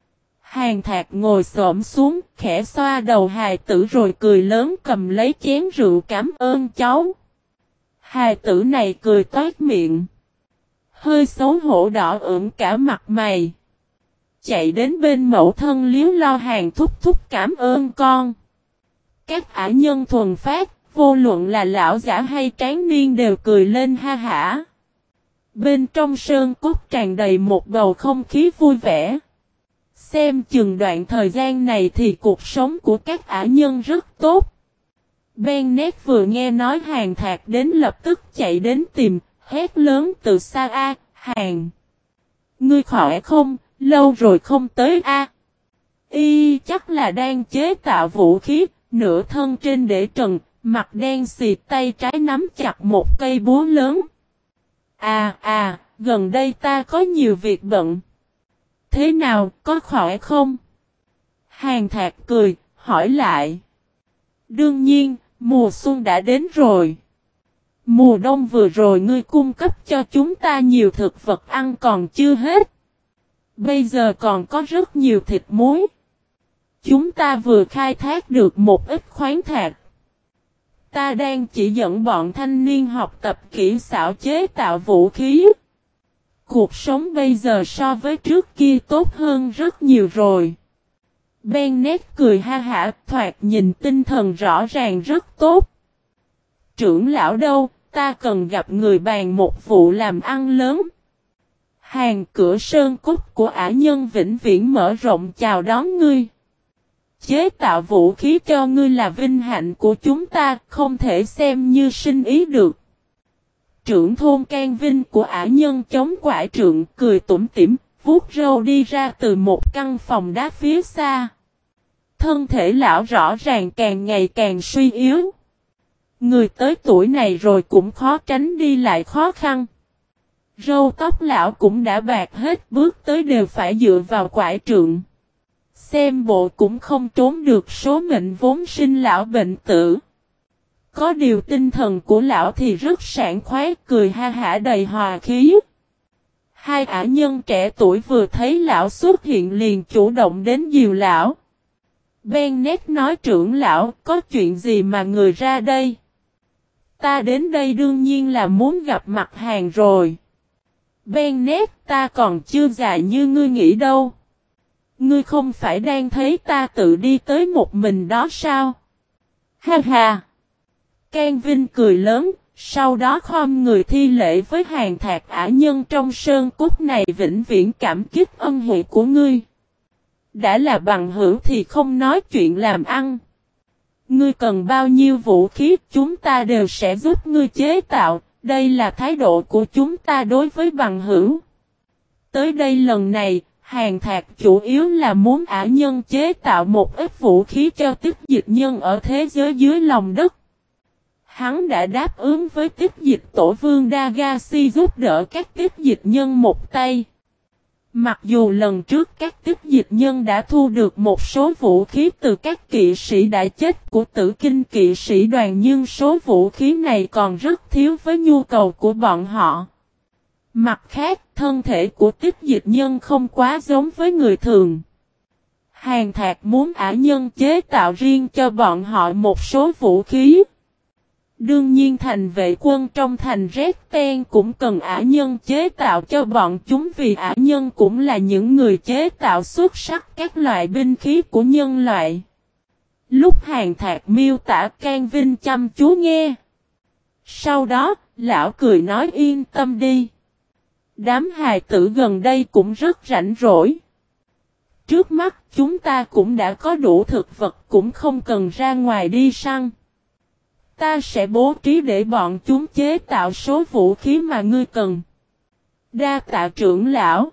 Hàn Thạc ngồi xổm xuống, khẽ xoa đầu hài tử rồi cười lớn cầm lấy chén rượu cảm ơn cháu. Hài tử này cười toát miệng. Hơi xấu hổ đỏ ửng cả mặt mày. Chạy đến bên mẫu thân liếu lo Hàn thúc thúc cảm ơn con. Các ả nhân thuần phát, vô luận là lão giả hay tráng niên đều cười lên ha hả. Bên trong sơn cốt tràn đầy một bầu không khí vui vẻ. Xem chừng đoạn thời gian này thì cuộc sống của các ả nhân rất tốt. Bennett vừa nghe nói Hàn Thạc đến lập tức chạy đến tìm, hét lớn từ xa a, Hàn. Ngươi khỏe không, lâu rồi không tới a. Chắc là đang chế tạo vũ khí, nửa thân trên để trần, mặt đen xì tay trái nắm chặt một cây búa lớn. Gần đây ta có nhiều việc bận. Thế nào, có khỏe không? Hàn Thạc cười, hỏi lại. Đương nhiên, mùa xuân đã đến rồi. Mùa đông vừa rồi ngươi cung cấp cho chúng ta nhiều thực vật ăn còn chưa hết. Bây giờ còn có rất nhiều thịt muối. Chúng ta vừa khai thác được một ít khoáng thạch. Ta đang chỉ dẫn bọn thanh niên học tập kỹ xảo chế tạo vũ khí. Cuộc sống bây giờ so với trước kia tốt hơn rất nhiều rồi. Bennett cười ha hả, thoạt nhìn tinh thần rõ ràng rất tốt. Trưởng lão đâu, ta cần gặp người bàn một vụ làm ăn lớn. Hàng cửa sơn cốt của ả nhân vĩnh viễn mở rộng chào đón ngươi. Chế tạo vũ khí cho ngươi là vinh hạnh của chúng ta, không thể xem như sinh ý được. Trưởng thôn Can Vinh của ả nhân chống quải trượng cười tủm tỉm, vuốt râu đi ra từ một căn phòng đá phía xa. Thân thể lão rõ ràng càng ngày càng suy yếu. Người tới tuổi này rồi cũng khó tránh đi lại khó khăn. Râu tóc lão cũng đã bạc hết, bước tới đều phải dựa vào quải trượng. Xem bộ cũng không trốn được số mệnh vốn sinh lão bệnh tử. Có điều tinh thần của lão thì rất sảng khoái, cười ha hả đầy hòa khí. Hai ả nhân trẻ tuổi vừa thấy lão xuất hiện liền chủ động đến dìu lão. Bennett nói trưởng lão, có chuyện gì mà người ra đây? Ta đến đây đương nhiên là muốn gặp mặt Hàn rồi. Bennett, ta còn chưa già như ngươi nghĩ đâu. Ngươi không phải đang thấy ta tự đi tới một mình đó sao? Ha ha! Can Vinh cười lớn, sau đó khom người thi lễ với Hàn Thạc ả nhân trong sơn cốt này vĩnh viễn cảm kích ân huệ của ngươi. Đã là bằng hữu thì không nói chuyện làm ăn. Ngươi cần bao nhiêu vũ khí chúng ta đều sẽ giúp ngươi chế tạo, đây là thái độ của chúng ta đối với bằng hữu. Tới đây lần này, Hàn Thạc chủ yếu là muốn ả nhân chế tạo một ít vũ khí cho Tích Dịch Nhân ở thế giới dưới lòng đất. Hắn đã đáp ứng với Tích Dịch Tổ Vương Dagashi giúp đỡ các Tích Dịch Nhân một tay. Mặc dù lần trước các Tích Dịch Nhân đã thu được một số vũ khí từ các kỵ sĩ đã chết của Tử Kinh kỵ sĩ đoàn, nhưng số vũ khí này còn rất thiếu với nhu cầu của bọn họ. Mặt khác, thân thể của Tích Dịch Nhân không quá giống với người thường. Hàn Thạc muốn ả nhân chế tạo riêng cho bọn họ một số vũ khí. Đương nhiên thành vệ quân trong thành Red Ten cũng cần ả nhân chế tạo cho bọn chúng, vì ả nhân cũng là những người chế tạo xuất sắc các loại binh khí của nhân loại. Lúc Hàn Thạc miêu tả, Can Vinh chăm chú nghe. Sau đó, lão cười nói yên tâm đi. Đám hài tử gần đây cũng rất rảnh rỗi. Trước mắt chúng ta cũng đã có đủ thực vật, cũng không cần ra ngoài đi săn. Ta sẽ bố trí để bọn chúng chế tạo số vũ khí mà ngươi cần. Đa tạ trưởng lão.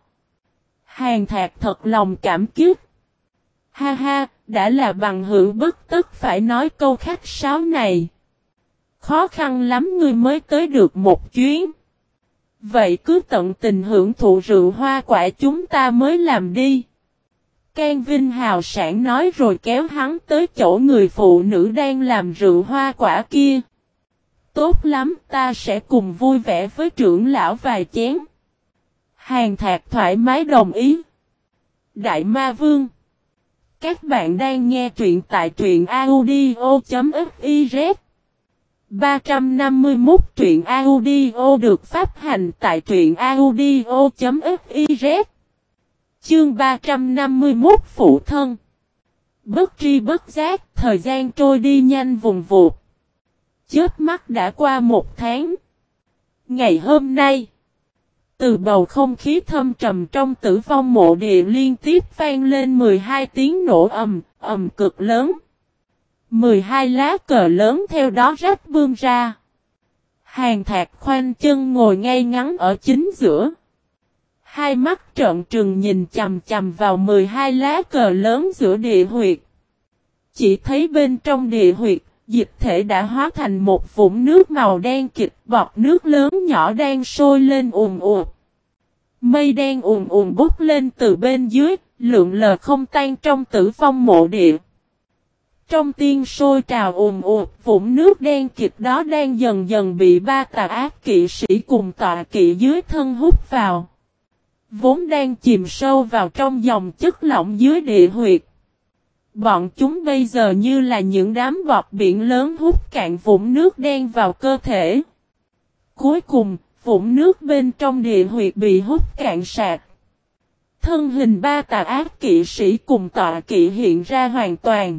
Hàn Thạc thật lòng cảm kích. Ha ha, đã là bằng hữu bất tất phải nói câu khách sáo này. Khó khăn lắm ngươi mới tới được một chuyến. Vậy cứ tận tình hưởng thụ rượu hoa quả chúng ta mới làm đi. Can Vinh hào sảng nói rồi kéo hắn tới chỗ người phụ nữ đang làm rượu hoa quả kia. Tốt lắm, ta sẽ cùng vui vẻ với trưởng lão vài chén. Hàn Thạc thoải mái đồng ý. Đại Ma Vương. Các bạn đang nghe truyện tại truyện audio.fiz. 351 truyện audio được phát hành tại truyện audio.fiz. Chương 351 Phụ Thân. Bất tri bất giác, thời gian trôi đi nhanh vùn vụt. Chớp mắt đã qua một tháng. Ngày hôm nay, từ bầu không khí thâm trầm trong Tử Vong Mộ Địa liên tiếp vang lên 12 tiếng nổ ầm, ầm cực lớn. 12 lá cờ lớn theo đó rách bươm ra. Hàn Thạc khoanh chân ngồi ngay ngắn ở chính giữa. Hai mắt trợn trừng nhìn chằm chằm vào 12 lá cờ lớn giữa địa huyệt. Chỉ thấy bên trong địa huyệt, dịch thể đã hóa thành một vũng nước màu đen kịt, bọt nước lớn nhỏ đang sôi lên ùn ùn. Mây đen ùn ùn bốc lên từ bên dưới, lượn lờ không tan trong Tử Vong Mộ Địa. Trong tiên sôi trào ùn ùn, vũng nước đen kịt đó đang dần dần bị ba tà ác kỵ sĩ cùng tọa kỵ dưới thân hút vào. Vốn đang chìm sâu vào trong dòng chất lỏng dưới địa huyệt. Bọn chúng bây giờ như là những đám bọt biển lớn hút cạn vũng nước đen vào cơ thể. Cuối cùng, vũng nước bên trong địa huyệt bị hút cạn sạch. Thân hình ba tà ác kỵ sĩ cùng tọa kỵ hiện ra hoàn toàn.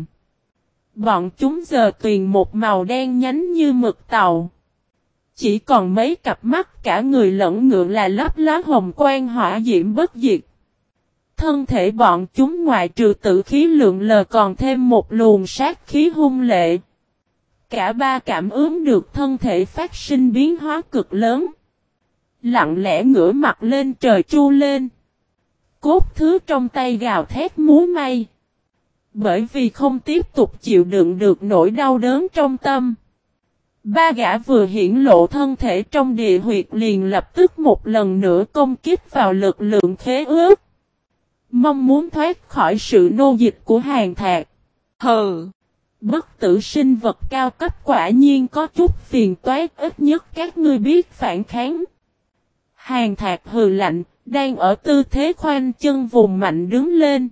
Bọn chúng giờ tuyền một màu đen nhánh như mực tàu. Chỉ còn mấy cặp mắt cả người lẫn ngựa là lấp lá hồng quang hỏa diễm bất diệt. Thân thể bọn chúng ngoại trừ tử khí lượng lờ còn thêm một luồng sát khí hung lệ. Cả ba cảm ứng được thân thể phát sinh biến hóa cực lớn. Lặng lẽ ngửa mặt lên trời tru lên. Cốt thứ trong tay gào thét múa may. Bởi vì không tiếp tục chịu đựng được nỗi đau đớn trong tâm. Ba gã vừa hiển lộ thân thể trong địa huyệt liền lập tức một lần nữa công kích vào lực lượng khế ước. Mong muốn thoát khỏi sự nô dịch của Hàn Thạc. Hừ! Bất tử sinh vật cao cấp quả nhiên có chút phiền toái, ít nhất các ngươi biết phản kháng. Hàn Thạc hừ lạnh, đang ở tư thế khoanh chân vùng mạnh đứng lên.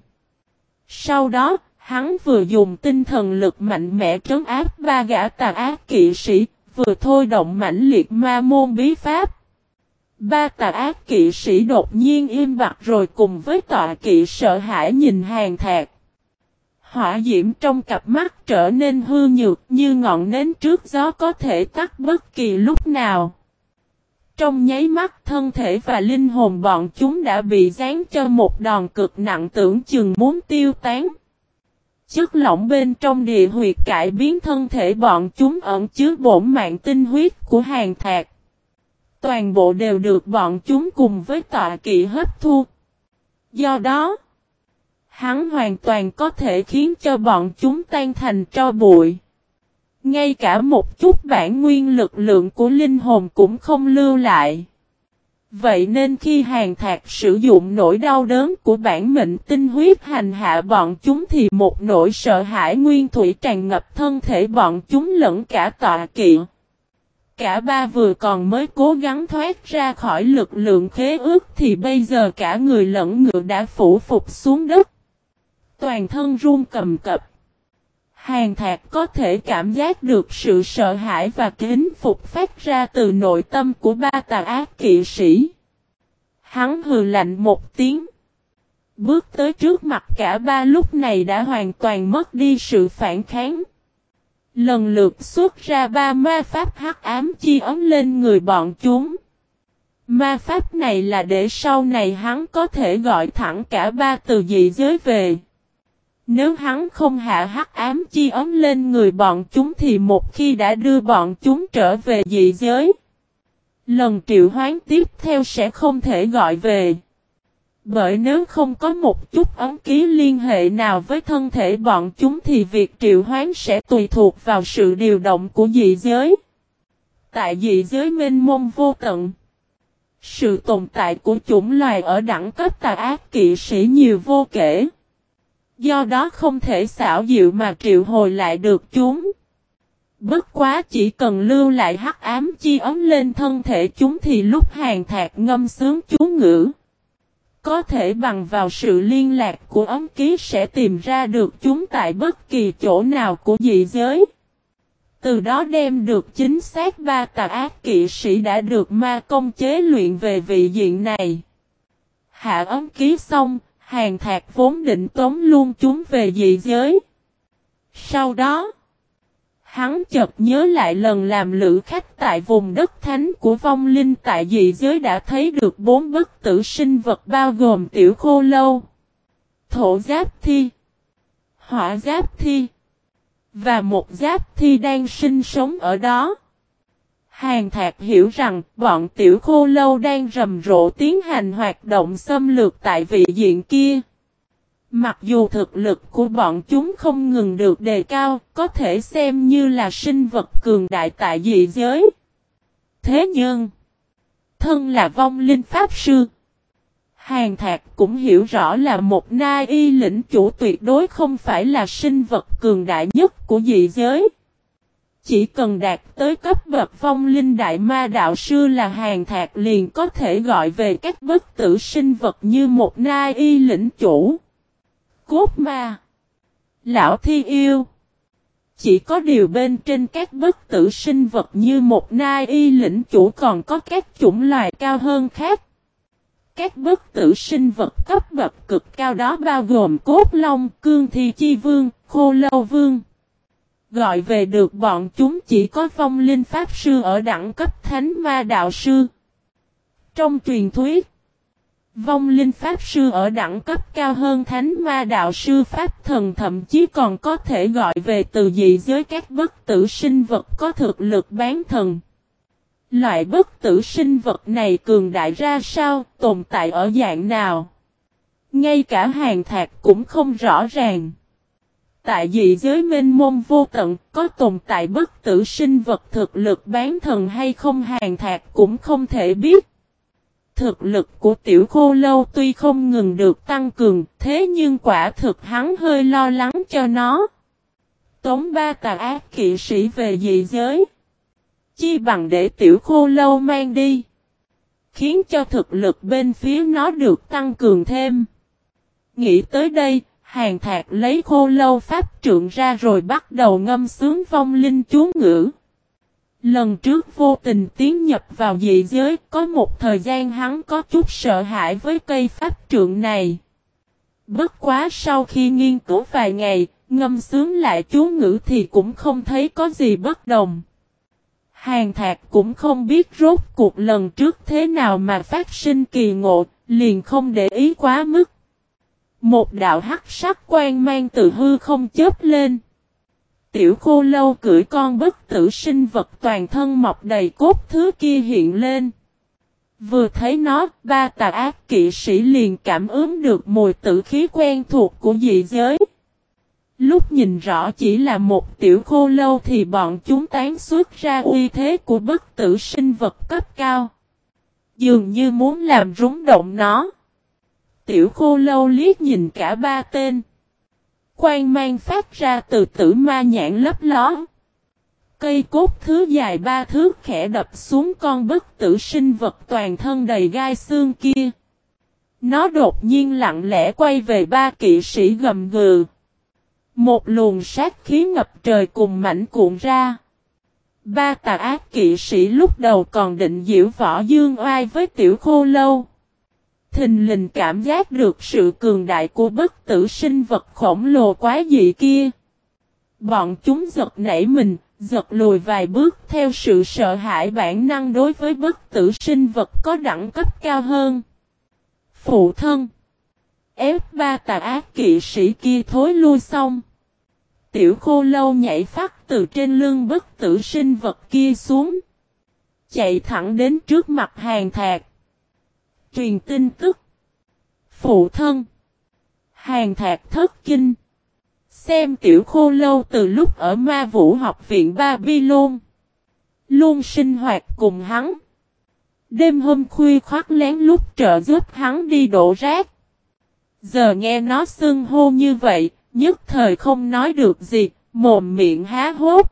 Sau đó, hắn vừa dùng tinh thần lực mạnh mẽ trấn áp ba gã tà ác kỵ sĩ, vừa thôi động mãnh liệt ma môn bí pháp. Ba tà ác kỵ sĩ đột nhiên im bặt rồi cùng với tọa kỵ sợ hãi nhìn Hàn Thạc. Hỏa diễm trong cặp mắt trở nên hư nhược như ngọn nến trước gió có thể tắt bất kỳ lúc nào. Trong nháy mắt thân thể và linh hồn bọn chúng đã bị giáng cho một đòn cực nặng tưởng chừng muốn tiêu tán. Chất lỏng bên trong địa huyệt cải biến thân thể bọn chúng ẩn chứa bổn mạng tinh huyết của Hàn Thạc. Toàn bộ đều được bọn chúng cùng với tọa kỵ hấp thu. Do đó, hắn hoàn toàn có thể khiến cho bọn chúng tan thành tro bụi. Ngay cả một chút bản nguyên lực lượng của linh hồn cũng không lưu lại. Vậy nên khi Hàn Thạc sử dụng nỗi đau đớn của bản mệnh tinh huyết hành hạ bọn chúng thì một nỗi sợ hãi nguyên thủy tràn ngập thân thể bọn chúng lẫn cả tọa kỵ. Cả ba vừa còn mới cố gắng thoát ra khỏi lực lượng khế ước thì bây giờ cả người lẫn ngựa đã phủ phục xuống đất. Toàn thân run cầm cập. Hàn Thạc có thể cảm giác được sự sợ hãi và kính phục phát ra từ nội tâm của ba tà ác kỵ sĩ. Hắn hừ lạnh một tiếng. Bước tới trước mặt cả ba lúc này đã hoàn toàn mất đi sự phản kháng. Lần lượt xuất ra ba ma pháp hắc ám chi ấm lên người bọn chúng. Ma pháp này là để sau này hắn có thể gọi thẳng cả ba từ dị giới về. Nếu hắn không hạ hắc ám chi ấm lên người bọn chúng thì một khi đã đưa bọn chúng trở về dị giới, lần triệu hoán tiếp theo sẽ không thể gọi về. Bởi nếu không có một chút ấm ký liên hệ nào với thân thể bọn chúng thì việc triệu hoán sẽ tùy thuộc vào sự điều động của dị giới. Tại dị giới mênh mông vô tận, sự tồn tại của chủng loài ở đẳng cấp tà ác kỵ sĩ nhiều vô kể. Do đó không thể xảo diệu mà triệu hồi lại được chúng. Bất quá chỉ cần lưu lại hắc ám chi ấm lên thân thể chúng thì lúc Hàn Thạc ngâm sướng chú ngữ, có thể bằng vào sự liên lạc của ấm ký sẽ tìm ra được chúng tại bất kỳ chỗ nào của dị giới. Từ đó đem được chính xác ba tà ác kỵ sĩ đã được ma công chế luyện về vị diện này. Hạ ấm ký xong, Hàn Thạc vốn định tống luôn chúng về dị giới. Sau đó, hắn chợt nhớ lại lần làm lữ khách tại vùng đất thánh của vong linh tại dị giới đã thấy được 4 bất tử sinh vật bao gồm tiểu khô lâu, thổ giáp thi, hỏa giáp thi và một giáp thi đang sinh sống ở đó. Hàn Thạc hiểu rằng bọn tiểu khô lâu đang rầm rộ tiến hành hoạt động xâm lược tại vị diện kia. Mặc dù thực lực của bọn chúng không ngừng được đề cao, có thể xem như là sinh vật cường đại tại dị giới. Thế nhưng, thân là vong linh pháp sư, Hàn Thạc cũng hiểu rõ là một na y lĩnh chủ tuyệt đối không phải là sinh vật cường đại nhất của dị giới. Chỉ cần đạt tới cấp bậc vong linh đại ma đạo sư là Hàn Thạc liền có thể gọi về các bất tử sinh vật như một na y lĩnh chủ, cốt ma, lão thi yêu. Chỉ có điều bên trên các bất tử sinh vật như một na y lĩnh chủ còn có các chủng loài cao hơn khác. Các bất tử sinh vật cấp bậc cực cao đó bao gồm cốt long, cương thi chi vương, khô lâu vương. Gọi về được bọn chúng chỉ có vong linh pháp sư ở đẳng cấp thánh ma đạo sư. Trong truyền thuyết, vong linh pháp sư ở đẳng cấp cao hơn thánh ma đạo sư pháp thần thậm chí còn có thể gọi về từ dị giới các bất tử sinh vật có thực lực bán thần. Loại bất tử sinh vật này cường đại ra sao, tồn tại ở dạng nào? Ngay cả Hàn Thạc cũng không rõ ràng. Tại dị giới mênh mông vô tận, có tồn tại bất tử sinh vật thực lực bán thần hay không Hàn Thạc cũng không thể biết. Thực lực của tiểu khô lâu tuy không ngừng được tăng cường, thế nhưng quả thực hắn hơi lo lắng cho nó. Tống ba tà ác kỵ sĩ về dị giới, chi bằng để tiểu khô lâu mang đi, khiến cho thực lực bên phía nó được tăng cường thêm. Nghĩ tới đây, Hàn Thạc lấy khô lâu pháp trượng ra rồi bắt đầu ngâm sướng vong linh chú ngữ. Lần trước vô tình tiến nhập vào dị giới, có một thời gian hắn có chút sợ hãi với cây pháp trượng này. Bất quá sau khi nghiên cứu vài ngày, ngâm sướng lại chú ngữ thì cũng không thấy có gì bất đồng. Hàn Thạc cũng không biết rốt cuộc lần trước thế nào mà phát sinh kỳ ngộ, liền không để ý quá mức. Một đạo hắc sắc quang mang từ hư không chớp lên. Tiểu Khô Lâu cưỡi con bất tử sinh vật toàn thân mọc đầy cốt thứ kia hiện lên. Vừa thấy nó, ba tà ác kỵ sĩ liền cảm ứng được mùi tử khí quen thuộc của dị giới. Lúc nhìn rõ chỉ là một tiểu khô lâu thì bọn chúng tán xuất ra uy thế của bất tử sinh vật cấp cao. Dường như muốn làm rúng động nó. Tiểu khô lâu liếc nhìn cả ba tên. Quang mang phát ra từ tử ma nhãn lấp ló. Cây cốt thứ dài 3 thước khẽ đập xuống con bất tử sinh vật toàn thân đầy gai xương kia. Nó đột nhiên lặng lẽ quay về ba kỵ sĩ gầm gừ. Một luồng sát khí ngập trời cùng mảnh cuộn ra. Ba tà ác kỵ sĩ lúc đầu còn định giễu võ dương oai với tiểu khô lâu. Thình lình cảm giác được sự cường đại của bất tử sinh vật khổng lồ quái dị kia. Bọn chúng giật nảy mình, giật lùi vài bước theo sự sợ hãi bản năng đối với bất tử sinh vật có đẳng cấp cao hơn. Phụ thân. Ép ba tà ác kỵ sĩ kia thối lui xong. Tiểu khô lâu nhảy phát từ trên lưng bất tử sinh vật kia xuống. Chạy thẳng đến trước mặt Hàn Thạc. Truyền tin tức. Phụ thân. Hàn Thạc thất kinh. Xem tiểu khô lâu từ lúc ở Ma Vũ học viện Babylon. Luôn sinh hoạt cùng hắn. Đêm hôm khuya khoắt lén lúc trợ giúp hắn đi đổ rác. Giờ nghe nó xưng hô như vậy, nhất thời không nói được gì, mồm miệng há hốt.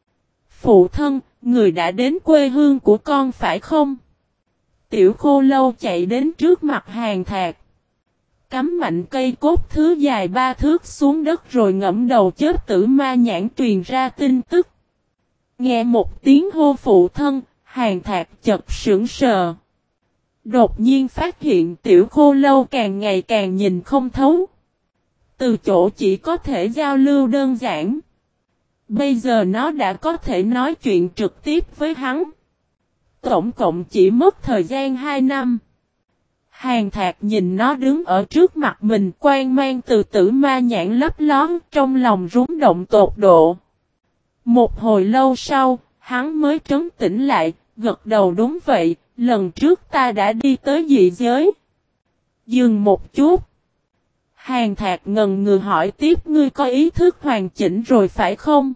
Phụ thân, người đã đến quê hương của con phải không? Tiểu khô lâu chạy đến trước mặt Hàn Thạc. Cắm mạnh cây cốt thứ dài 3 thước xuống đất rồi ngẫm đầu chớp tử ma nhãn truyền ra tin tức. Nghe một tiếng hô phụ thân, Hàn Thạc chợt sững sờ. Đột nhiên phát hiện tiểu khô lâu càng ngày càng nhìn không thấu. Từ chỗ chỉ có thể giao lưu đơn giản. Bây giờ nó đã có thể nói chuyện trực tiếp với hắn. Tổng cộng chỉ mất thời gian 2 năm. Hàn Thạc nhìn nó đứng ở trước mặt mình quang mang từ tử ma nhãn lấp ló trong lòng rúng động tột độ. Một hồi lâu sau, hắn mới trấn tĩnh lại, gật đầu đúng vậy, lần trước ta đã đi tới dị giới. Dừng một chút. Hàn Thạc ngần ngừ hỏi tiếp ngươi có ý thức hoàn chỉnh rồi phải không?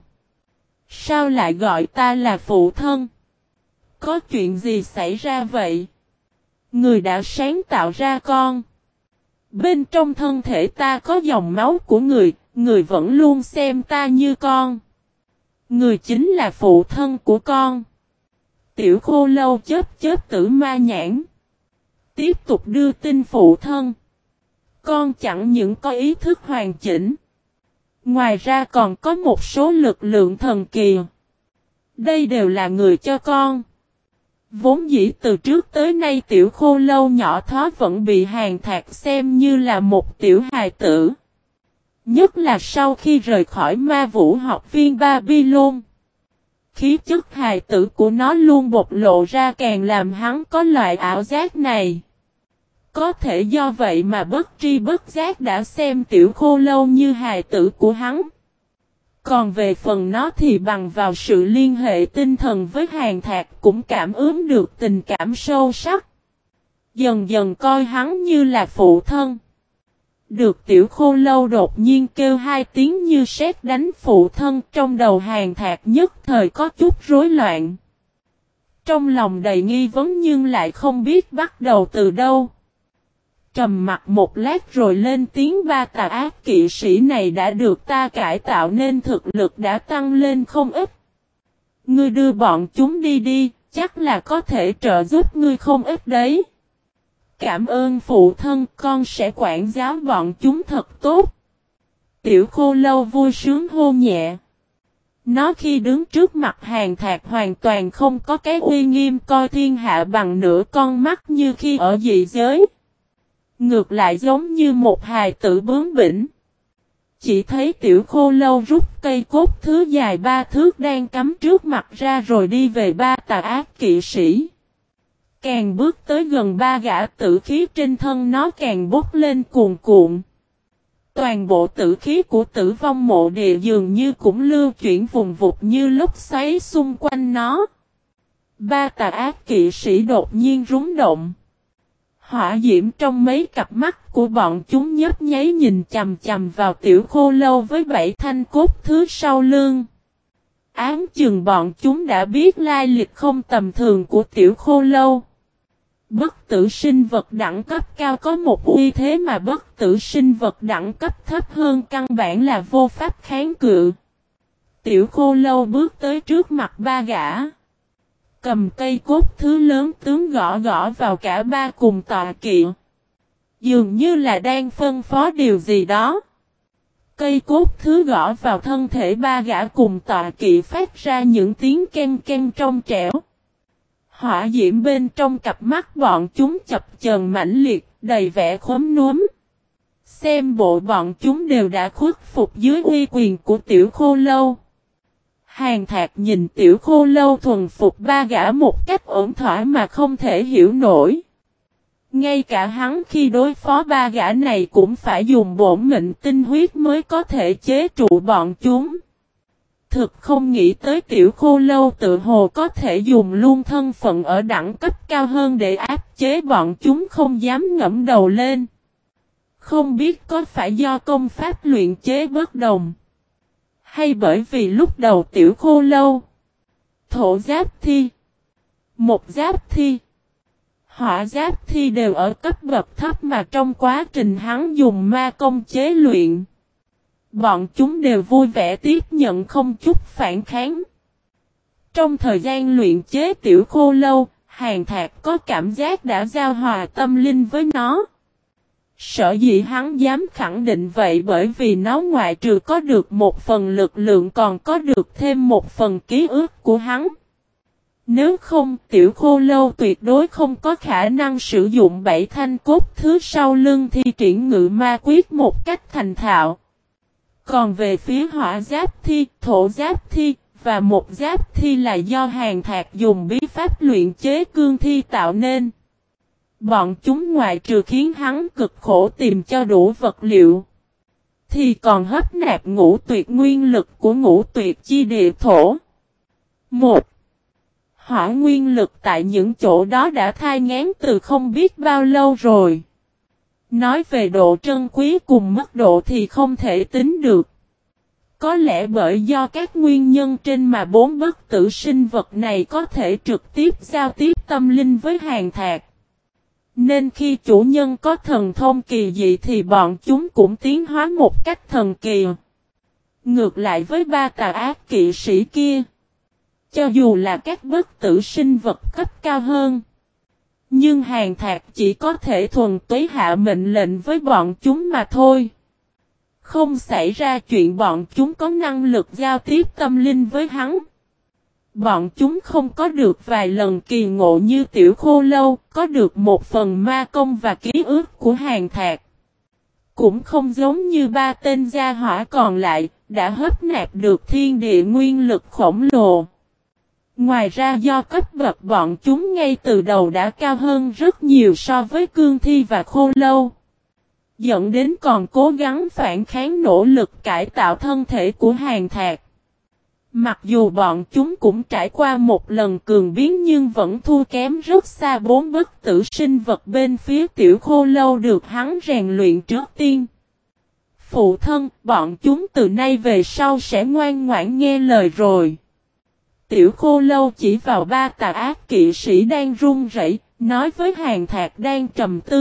Sao lại gọi ta là phụ thân? Có chuyện gì xảy ra vậy? Người đã sáng tạo ra con. Bên trong thân thể ta có dòng máu của người vẫn luôn xem ta như con. Người chính là phụ thân của con. Tiểu khô lâu chớp tử ma nhãn. Tiếp tục đưa tin phụ thân. Con chẳng những có ý thức hoàn chỉnh. Ngoài ra còn có một số lực lượng thần kỳ. Đây đều là người cho con. Vốn dĩ từ trước tới nay tiểu khô lâu nhỏ thó vẫn bị Hàn Thạc xem như là một tiểu hài tử. Nhất là sau khi rời khỏi Ma Vũ học viên Babylon. Khí chất hài tử của nó luôn bộc lộ ra càng làm hắn có loại ảo giác này. Có thể do vậy mà bất tri bất giác đã xem tiểu khô lâu như hài tử của hắn. Còn về phần nó thì bằng vào sự liên hệ tinh thần với Hàn Thạc cũng cảm ứng được tình cảm sâu sắc. Dần dần coi hắn như là phụ thân. Được tiểu khô lâu đột nhiên kêu 2 tiếng như sét đánh phụ thân trong đầu Hàn Thạc nhất thời có chút rối loạn. Trong lòng đầy nghi vấn nhưng lại không biết bắt đầu từ đâu. Trầm mặt một lát rồi lên tiếng ba tà ác kỵ sĩ này đã được ta cải tạo nên thực lực đã tăng lên không ít. Ngươi đưa bọn chúng đi, chắc là có thể trợ giúp ngươi không ít đấy. Cảm ơn phụ thân, con sẽ quản giáo bọn chúng thật tốt. Tiểu khô lâu vui sướng hô nhẹ. Nó khi đứng trước mặt Hàn Thạc hoàn toàn không có cái uy nghiêm coi thiên hạ bằng nửa con mắt như khi ở dị giới. Ngược lại giống như một hài tử bướng bỉnh. Chỉ thấy tiểu khô lâu rút cây cốt thứ dài 3 thước đang cắm trước mặt ra rồi đi về ba tà ác kỵ sĩ. Càng bước tới gần ba gã, tử khí trên thân nó càng bốc lên cuồn cuộn. Toàn bộ tử khí của Tử Vong Mộ Địa dường như cũng lưu chuyển vùng vụt như lốc xoáy xung quanh nó. Ba tà ác kỵ sĩ đột nhiên rúng động. Hỏa diễm trong mấy cặp mắt của bọn chúng nhấp nháy nhìn chằm chằm vào tiểu khô lâu với 7 thanh cốt thứ sau lưng. Ám chừng bọn chúng đã biết lai lịch không tầm thường của tiểu khô lâu. Bất tử sinh vật đẳng cấp cao có một uy thế mà bất tử sinh vật đẳng cấp thấp hơn căn bản là vô pháp kháng cự. Tiểu khô lâu bước tới trước mặt ba gã. Cầm cây cốt thứ lớn tướng gõ gõ vào cả ba cùng tọa kỵ. Dường như là đang phân phó điều gì đó. Cây cốt thứ gõ vào thân thể ba gã cùng tọa kỵ phát ra những tiếng ken ken trong trẻo. Hỏa diễm bên trong cặp mắt bọn chúng chập chờn mãnh liệt, đầy vẻ khóm núm. Xem bộ bọn chúng đều đã khuất phục dưới uy quyền của tiểu khô lâu. Hàn Thạc nhìn tiểu khô lâu thuần phục ba gã một cách ổn thỏa mà không thể hiểu nổi. Ngay cả hắn khi đối phó ba gã này cũng phải dùng bổn mệnh tinh huyết mới có thể chế trụ bọn chúng. Thực không nghĩ tới tiểu khô lâu tự hồ có thể dùng luôn thân phận ở đẳng cấp cao hơn để áp chế bọn chúng không dám ngẫm đầu lên. Không biết có phải do công pháp luyện chế bất đồng, hay bởi vì lúc đầu tiểu khô lâu, thổ giáp thi, một giáp thi, hỏa giáp thi đều ở cấp bậc thấp mà trong quá trình hắn dùng ma công chế luyện, bọn chúng đều vui vẻ tiếp nhận không chút phản kháng. Trong thời gian luyện chế tiểu khô lâu, Hàn Thạc có cảm giác đã giao hòa tâm linh với nó. Sở dĩ hắn dám khẳng định vậy bởi vì nó ngoại trừ có được một phần lực lượng còn có được thêm một phần ký ức của hắn. Nếu không, tiểu khô lâu tuyệt đối không có khả năng sử dụng 7 thanh cốt thứ sau lưng thi triển ngự ma quyết một cách thành thạo. Còn về phía hỏa giáp thi, thổ giáp thi và một giáp thi là do Hàn Thạc dùng bí pháp luyện chế cương thi tạo nên. Bọn chúng ngoại trừ khiến hắn cực khổ tìm cho đủ vật liệu, thì còn hấp nạp ngũ tuyệt nguyên lực của ngũ tuyệt chi địa thổ. 1. Hỏa nguyên lực tại những chỗ đó đã thai nghén từ không biết bao lâu rồi. Nói về độ trân quý cùng mức độ thì không thể tính được. Có lẽ bởi do các nguyên nhân trên mà 4 bất tử sinh vật này có thể trực tiếp giao tiếp tâm linh với Hàn Thạc. Nên khi chủ nhân có thần thông kỳ dị thì bọn chúng cũng tiến hóa một cách thần kỳ. Ngược lại với ba tà ác kỵ sĩ kia, cho dù là các bất tử sinh vật cấp cao hơn, nhưng Hàn Thạc chỉ có thể thuần túy hạ mệnh lệnh với bọn chúng mà thôi. Không xảy ra chuyện bọn chúng có năng lực giao tiếp tâm linh với hắn. Bọn chúng không có được vài lần kỳ ngộ như tiểu khô lâu, có được một phần ma công và ký ức của Hàn Thạc. Cũng không giống như ba tên gia hỏa còn lại, đã hấp nạp được thiên địa nguyên lực khổng lồ. Ngoài ra do cấp bậc bọn chúng ngay từ đầu đã cao hơn rất nhiều so với cương thi và khô lâu, dẫn đến còn cố gắng phản kháng nỗ lực cải tạo thân thể của Hàn Thạc. Mặc dù bọn chúng cũng trải qua một lần cường biến nhưng vẫn thua kém rất xa 4 bất tử sinh vật bên phía tiểu khô lâu được hắn rèn luyện trước tiên. Phụ thân, bọn chúng từ nay về sau sẽ ngoan ngoãn nghe lời rồi. Tiểu khô lâu chỉ vào ba tà ác kỵ sĩ đang run rẩy, nói với Hàn Thạc đang trầm tư.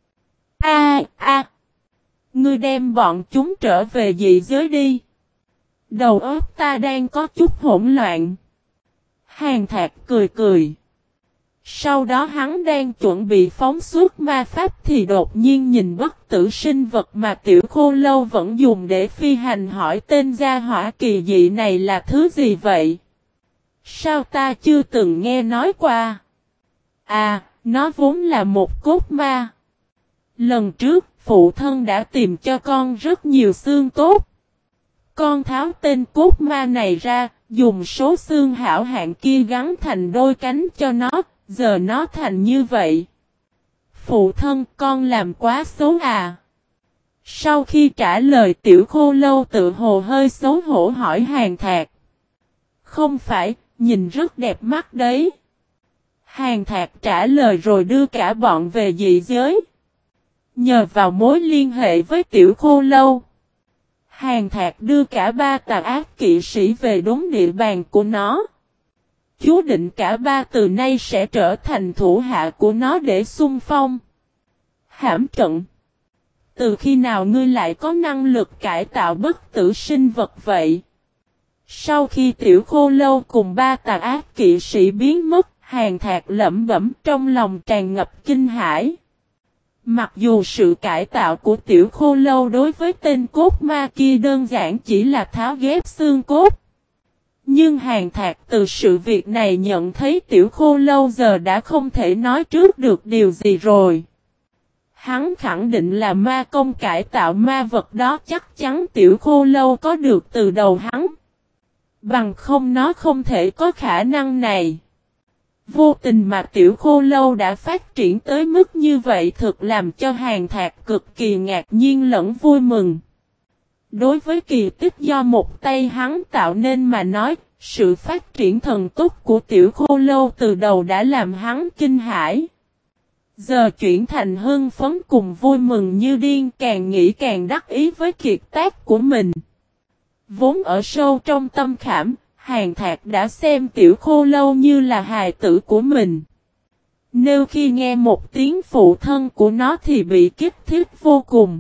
Ngươi đem bọn chúng trở về dị giới đi. Đầu óc ta đang có chút hỗn loạn. Hàn Thạc cười cười. Sau đó hắn đang chuẩn bị phóng xuất ma pháp thì đột nhiên nhìn bất tử sinh vật mà tiểu khô lâu vẫn dùng để phi hành, hỏi tên gia hỏa kỳ dị này là thứ gì vậy? Sao ta chưa từng nghe nói qua? À, nó vốn là một cốt ma. Lần trước, phụ thân đã tìm cho con rất nhiều xương tốt. Con tháo tên cốt ma này ra, dùng số xương hảo hạng kia gắn thành đôi cánh cho nó, giờ nó thành như vậy. Phụ thân, con làm quá xấu à? Sau khi trả lời Tiểu Khô Lâu tự hồ hơi xấu hổ hỏi Hàn Thạc. Không phải, nhìn rất đẹp mắt đấy. Hàn Thạc trả lời rồi đưa cả bọn về dị giới. Nhờ vào mối liên hệ với Tiểu Khô Lâu, Hàn Thạc đưa cả ba tà ác kỵ sĩ về đúng địa bàn của nó. Chú định cả ba từ nay sẽ trở thành thủ hạ của nó để xung phong. Hãm trận. Từ khi nào ngươi lại có năng lực cải tạo bất tử sinh vật vậy? Sau khi Tiểu Khô Lâu cùng ba tà ác kỵ sĩ biến mất, Hàn Thạc lẩm bẩm trong lòng tràn ngập kinh hãi. Mặc dù sự cải tạo của Tiểu Khô Lâu đối với tên cốt ma kia đơn giản chỉ là tháo ghép xương cốt. Nhưng Hàn Thạc từ sự việc này nhận thấy Tiểu Khô Lâu giờ đã không thể nói trước được điều gì rồi. Hắn khẳng định là ma công cải tạo ma vật đó chắc chắn Tiểu Khô Lâu có được từ đầu hắn. Bằng không nó không thể có khả năng này. Vô tình mà Tiểu Khô Lâu đã phát triển tới mức như vậy thực làm cho Hàn Thạc cực kỳ ngạc nhiên lẫn vui mừng. Đối với kỳ tích do một tay hắn tạo nên mà nói, sự phát triển thần tốc của Tiểu Khô Lâu từ đầu đã làm hắn kinh hãi. Giờ chuyển thành hưng phấn cùng vui mừng như điên, càng nghĩ càng đắc ý với kiệt tác của mình. Vốn ở sâu trong tâm khảm, Hàn Thạc đã xem Tiểu Khô Lâu như là hài tử của mình. Nếu khi nghe một tiếng phụ thân của nó thì bị kích thích vô cùng.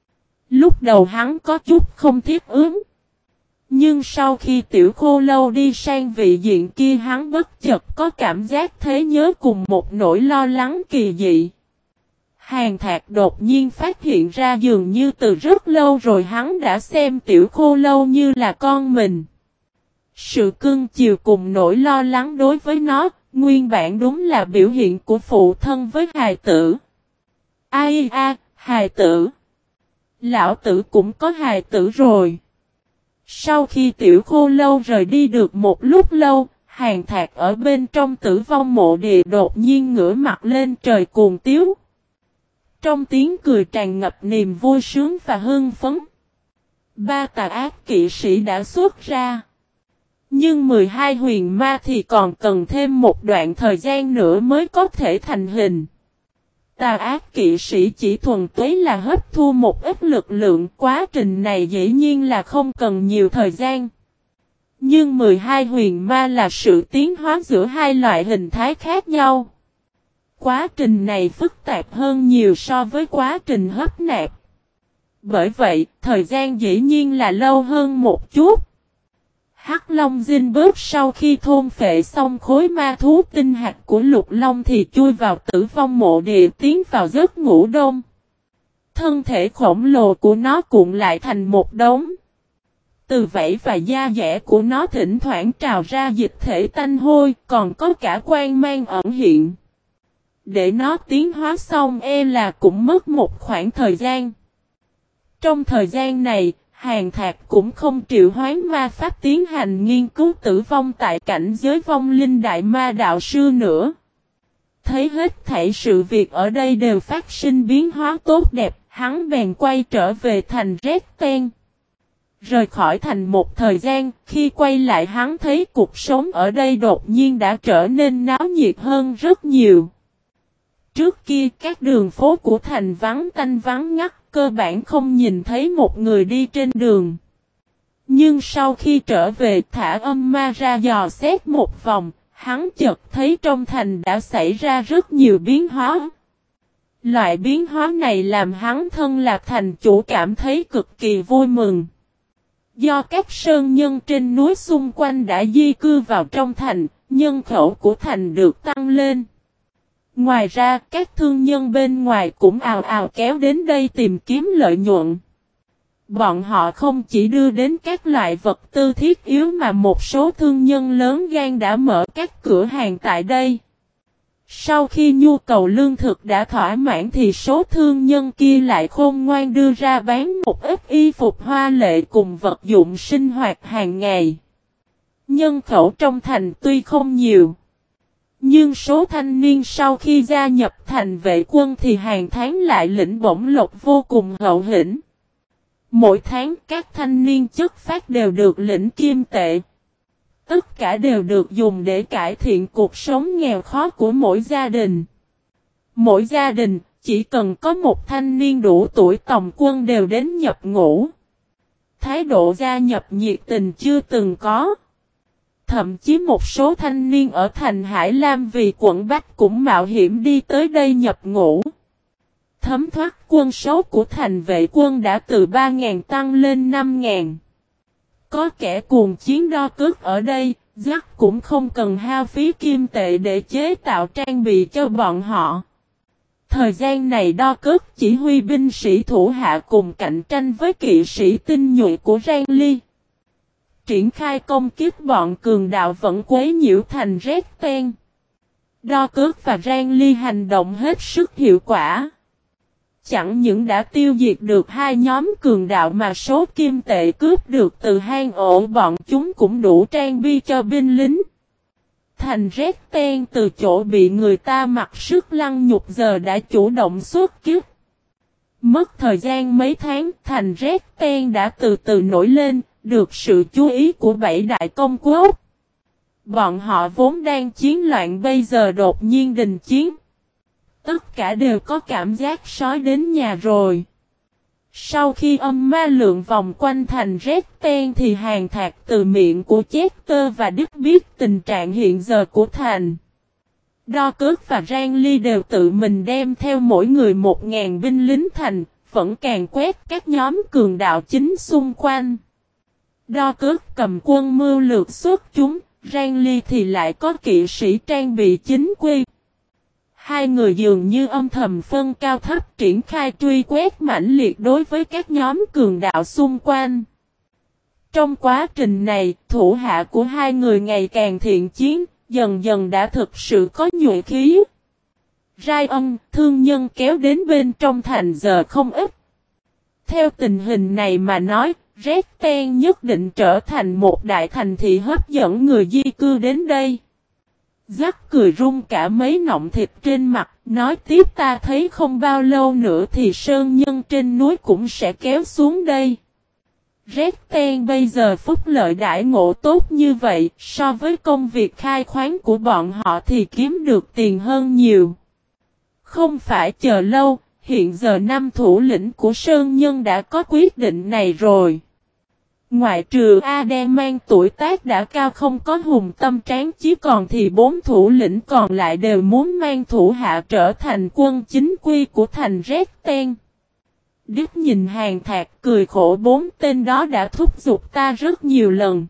Lúc đầu hắn có chút không thiết ứng. Nhưng sau khi Tiểu Khô Lâu đi sang vị diện kia hắn bất chợt có cảm giác thế nhớ cùng một nỗi lo lắng kỳ dị. Hàn Thạc đột nhiên phát hiện ra dường như từ rất lâu rồi hắn đã xem Tiểu Khô Lâu như là con mình. Sự cưng chiều cùng nỗi lo lắng đối với nó, nguyên bản đúng là biểu hiện của phụ thân với hài tử. Ai a, hài tử. Lão tử cũng có hài tử rồi. Sau khi Tiểu Khô Lâu rời đi được một lúc lâu, Hàn Thạc ở bên trong Tử Vong Mộ Địa đột nhiên ngửa mặt lên trời cuồng tiếu. Trong tiếng cười tràn ngập niềm vui sướng và hưng phấn. Ba tà ác kỵ sĩ đã xuất ra. Nhưng 12 huyền ma thì còn cần thêm một đoạn thời gian nữa mới có thể thành hình. Tà ác kỵ sĩ chỉ thuần túy là hấp thu một ít lực lượng, quá trình này dĩ nhiên là không cần nhiều thời gian. Nhưng 12 huyền ma là sự tiến hóa giữa hai loại hình thái khác nhau. Quá trình này phức tạp hơn nhiều so với quá trình hấp nạp. Bởi vậy, thời gian dĩ nhiên là lâu hơn một chút. Hắc Long Dinh bớt sau khi thôn phệ xong khối ma thú tinh hạt của Lục Long thì chui vào Tử Vong Mộ Địa tiến vào giấc ngủ đông. Thân thể khổng lồ của nó cuộn lại thành một đống. Từ vảy và da dẻ của nó thỉnh thoảng trào ra dịch thể tanh hôi, còn có cả quang mang ẩn hiện. Để nó tiến hóa xong là cũng mất một khoảng thời gian. Trong thời gian này, Hàn Thạc cũng không triệu hoán ma pháp tiến hành nghiên cứu tử vong tại cảnh giới vong linh đại ma đạo sư nữa. Thấy hết thảy sự việc ở đây đều phát sinh biến hóa tốt đẹp, hắn bèn quay trở về thành Resten. Rời khỏi thành một thời gian, khi quay lại hắn thấy cuộc sống ở đây đột nhiên đã trở nên náo nhiệt hơn rất nhiều. Trước kia các đường phố của thành vắng tanh vắng ngắt, cơ bản không nhìn thấy một người đi trên đường. Nhưng sau khi trở về thả âm ma ra dò xét một vòng, hắn chợt thấy trong thành đã xảy ra rất nhiều biến hóa. Loại biến hóa này làm hắn thân là thành chủ cảm thấy cực kỳ vui mừng. Do các sơn nhân trên núi xung quanh đã di cư vào trong thành, nhân khẩu của thành được tăng lên. Ngoài ra, các thương nhân bên ngoài cũng ào ào kéo đến đây tìm kiếm lợi nhuận. Bọn họ không chỉ đưa đến các loại vật tư thiết yếu mà một số thương nhân lớn gan đã mở các cửa hàng tại đây. Sau khi nhu cầu lương thực đã thỏa mãn thì số thương nhân kia lại khôn ngoan đưa ra bán một ít y phục hoa lệ cùng vật dụng sinh hoạt hàng ngày. Nhân khẩu trong thành tuy không nhiều, nhưng số thanh niên sau khi gia nhập thành vệ quân thì hàng tháng lại lĩnh bổng lộc vô cùng hậu hĩnh. Mỗi tháng các thanh niên chất phát đều được lĩnh kim tệ. Tất cả đều được dùng để cải thiện cuộc sống nghèo khó của mỗi gia đình. Mỗi gia đình chỉ cần có một thanh niên đủ tuổi tòng quân đều đến nhập ngũ. Thái độ gia nhập nhiệt tình chưa từng có. Thậm chí một số thanh niên ở thành Hải Lam vì quận Bách cũng mạo hiểm đi tới đây nhập ngũ. Thấm thoát quân số của thành vệ quân đã từ 3.000 tăng lên 5.000. Có kẻ cuồng chiến đo cước ở đây, Jack cũng không cần hao phí kim tệ để chế tạo trang bị cho bọn họ. Thời gian này đo cước chỉ huy binh sĩ thủ hạ cùng cạnh tranh với kỵ sĩ tinh nhuệ của Rang Ly. Triển khai công kích bọn cường đạo vẫn quấy nhiễu thành Red Ten. Đo cước và Rang Ly hành động hết sức hiệu quả. Chẳng những đã tiêu diệt được hai nhóm cường đạo mà số kim tệ cướp được từ hang ổ bọn chúng cũng đủ trang bị cho binh lính. Thành Red Ten từ chỗ bị người ta mặc sức lăng nhục giờ đã chủ động xuất kích. Mất thời gian mấy tháng, thành Red Ten đã từ từ nổi lên, được sự chú ý của bảy đại công quốc. Bọn họ vốn đang chiến loạn bây giờ đột nhiên đình chiến. Tất cả đều có cảm giác sói đến nhà rồi. Sau khi âm ma lượng vòng quanh thành Red Ten thì Hàn Thạc từ miệng của Chester và Đức biết tình trạng hiện giờ của thành. Đo cước và Rang Ly đều tự mình đem theo mỗi người 1.000 binh lính thành, vẫn càng quét các nhóm cường đạo chính xung quanh. Đo cước cầm quân mưu lược xuất chúng, Rang Ly thì lại có kỵ sĩ trang bị chính quy. Hai người dường như âm thầm phân cao thấp triển khai truy quét mãnh liệt đối với các nhóm cường đạo xung quanh. Trong quá trình này, thủ hạ của hai người ngày càng thiện chiến, dần dần đã thực sự có nhuệ khí. Ryan, thương nhân kéo đến bên trong thành giờ không ít. Theo tình hình này mà nói, Red Ten nhất định trở thành một đại thành thị hấp dẫn người di cư đến đây. Jack cười run cả mấy nọng thịt trên mặt, nói tiếp ta thấy không bao lâu nữa thì sơn nhân trên núi cũng sẽ kéo xuống đây. Red Ten bây giờ phúc lợi đãi ngộ tốt như vậy, so với công việc khai khoáng của bọn họ thì kiếm được tiền hơn nhiều. Không phải chờ lâu, hiện giờ năm thủ lĩnh của sơn nhân đã có quyết định này rồi. Ngoại trừ Adam mang tuổi tác đã cao không có hùng tâm tráng chí còn thì 4 thủ lĩnh còn lại đều muốn mang thủ hạ trở thành quân chính quy của thành Red Ten. Đức nhìn Hàn Thạc cười khổ 4 tên đó đã thúc giục ta rất nhiều lần.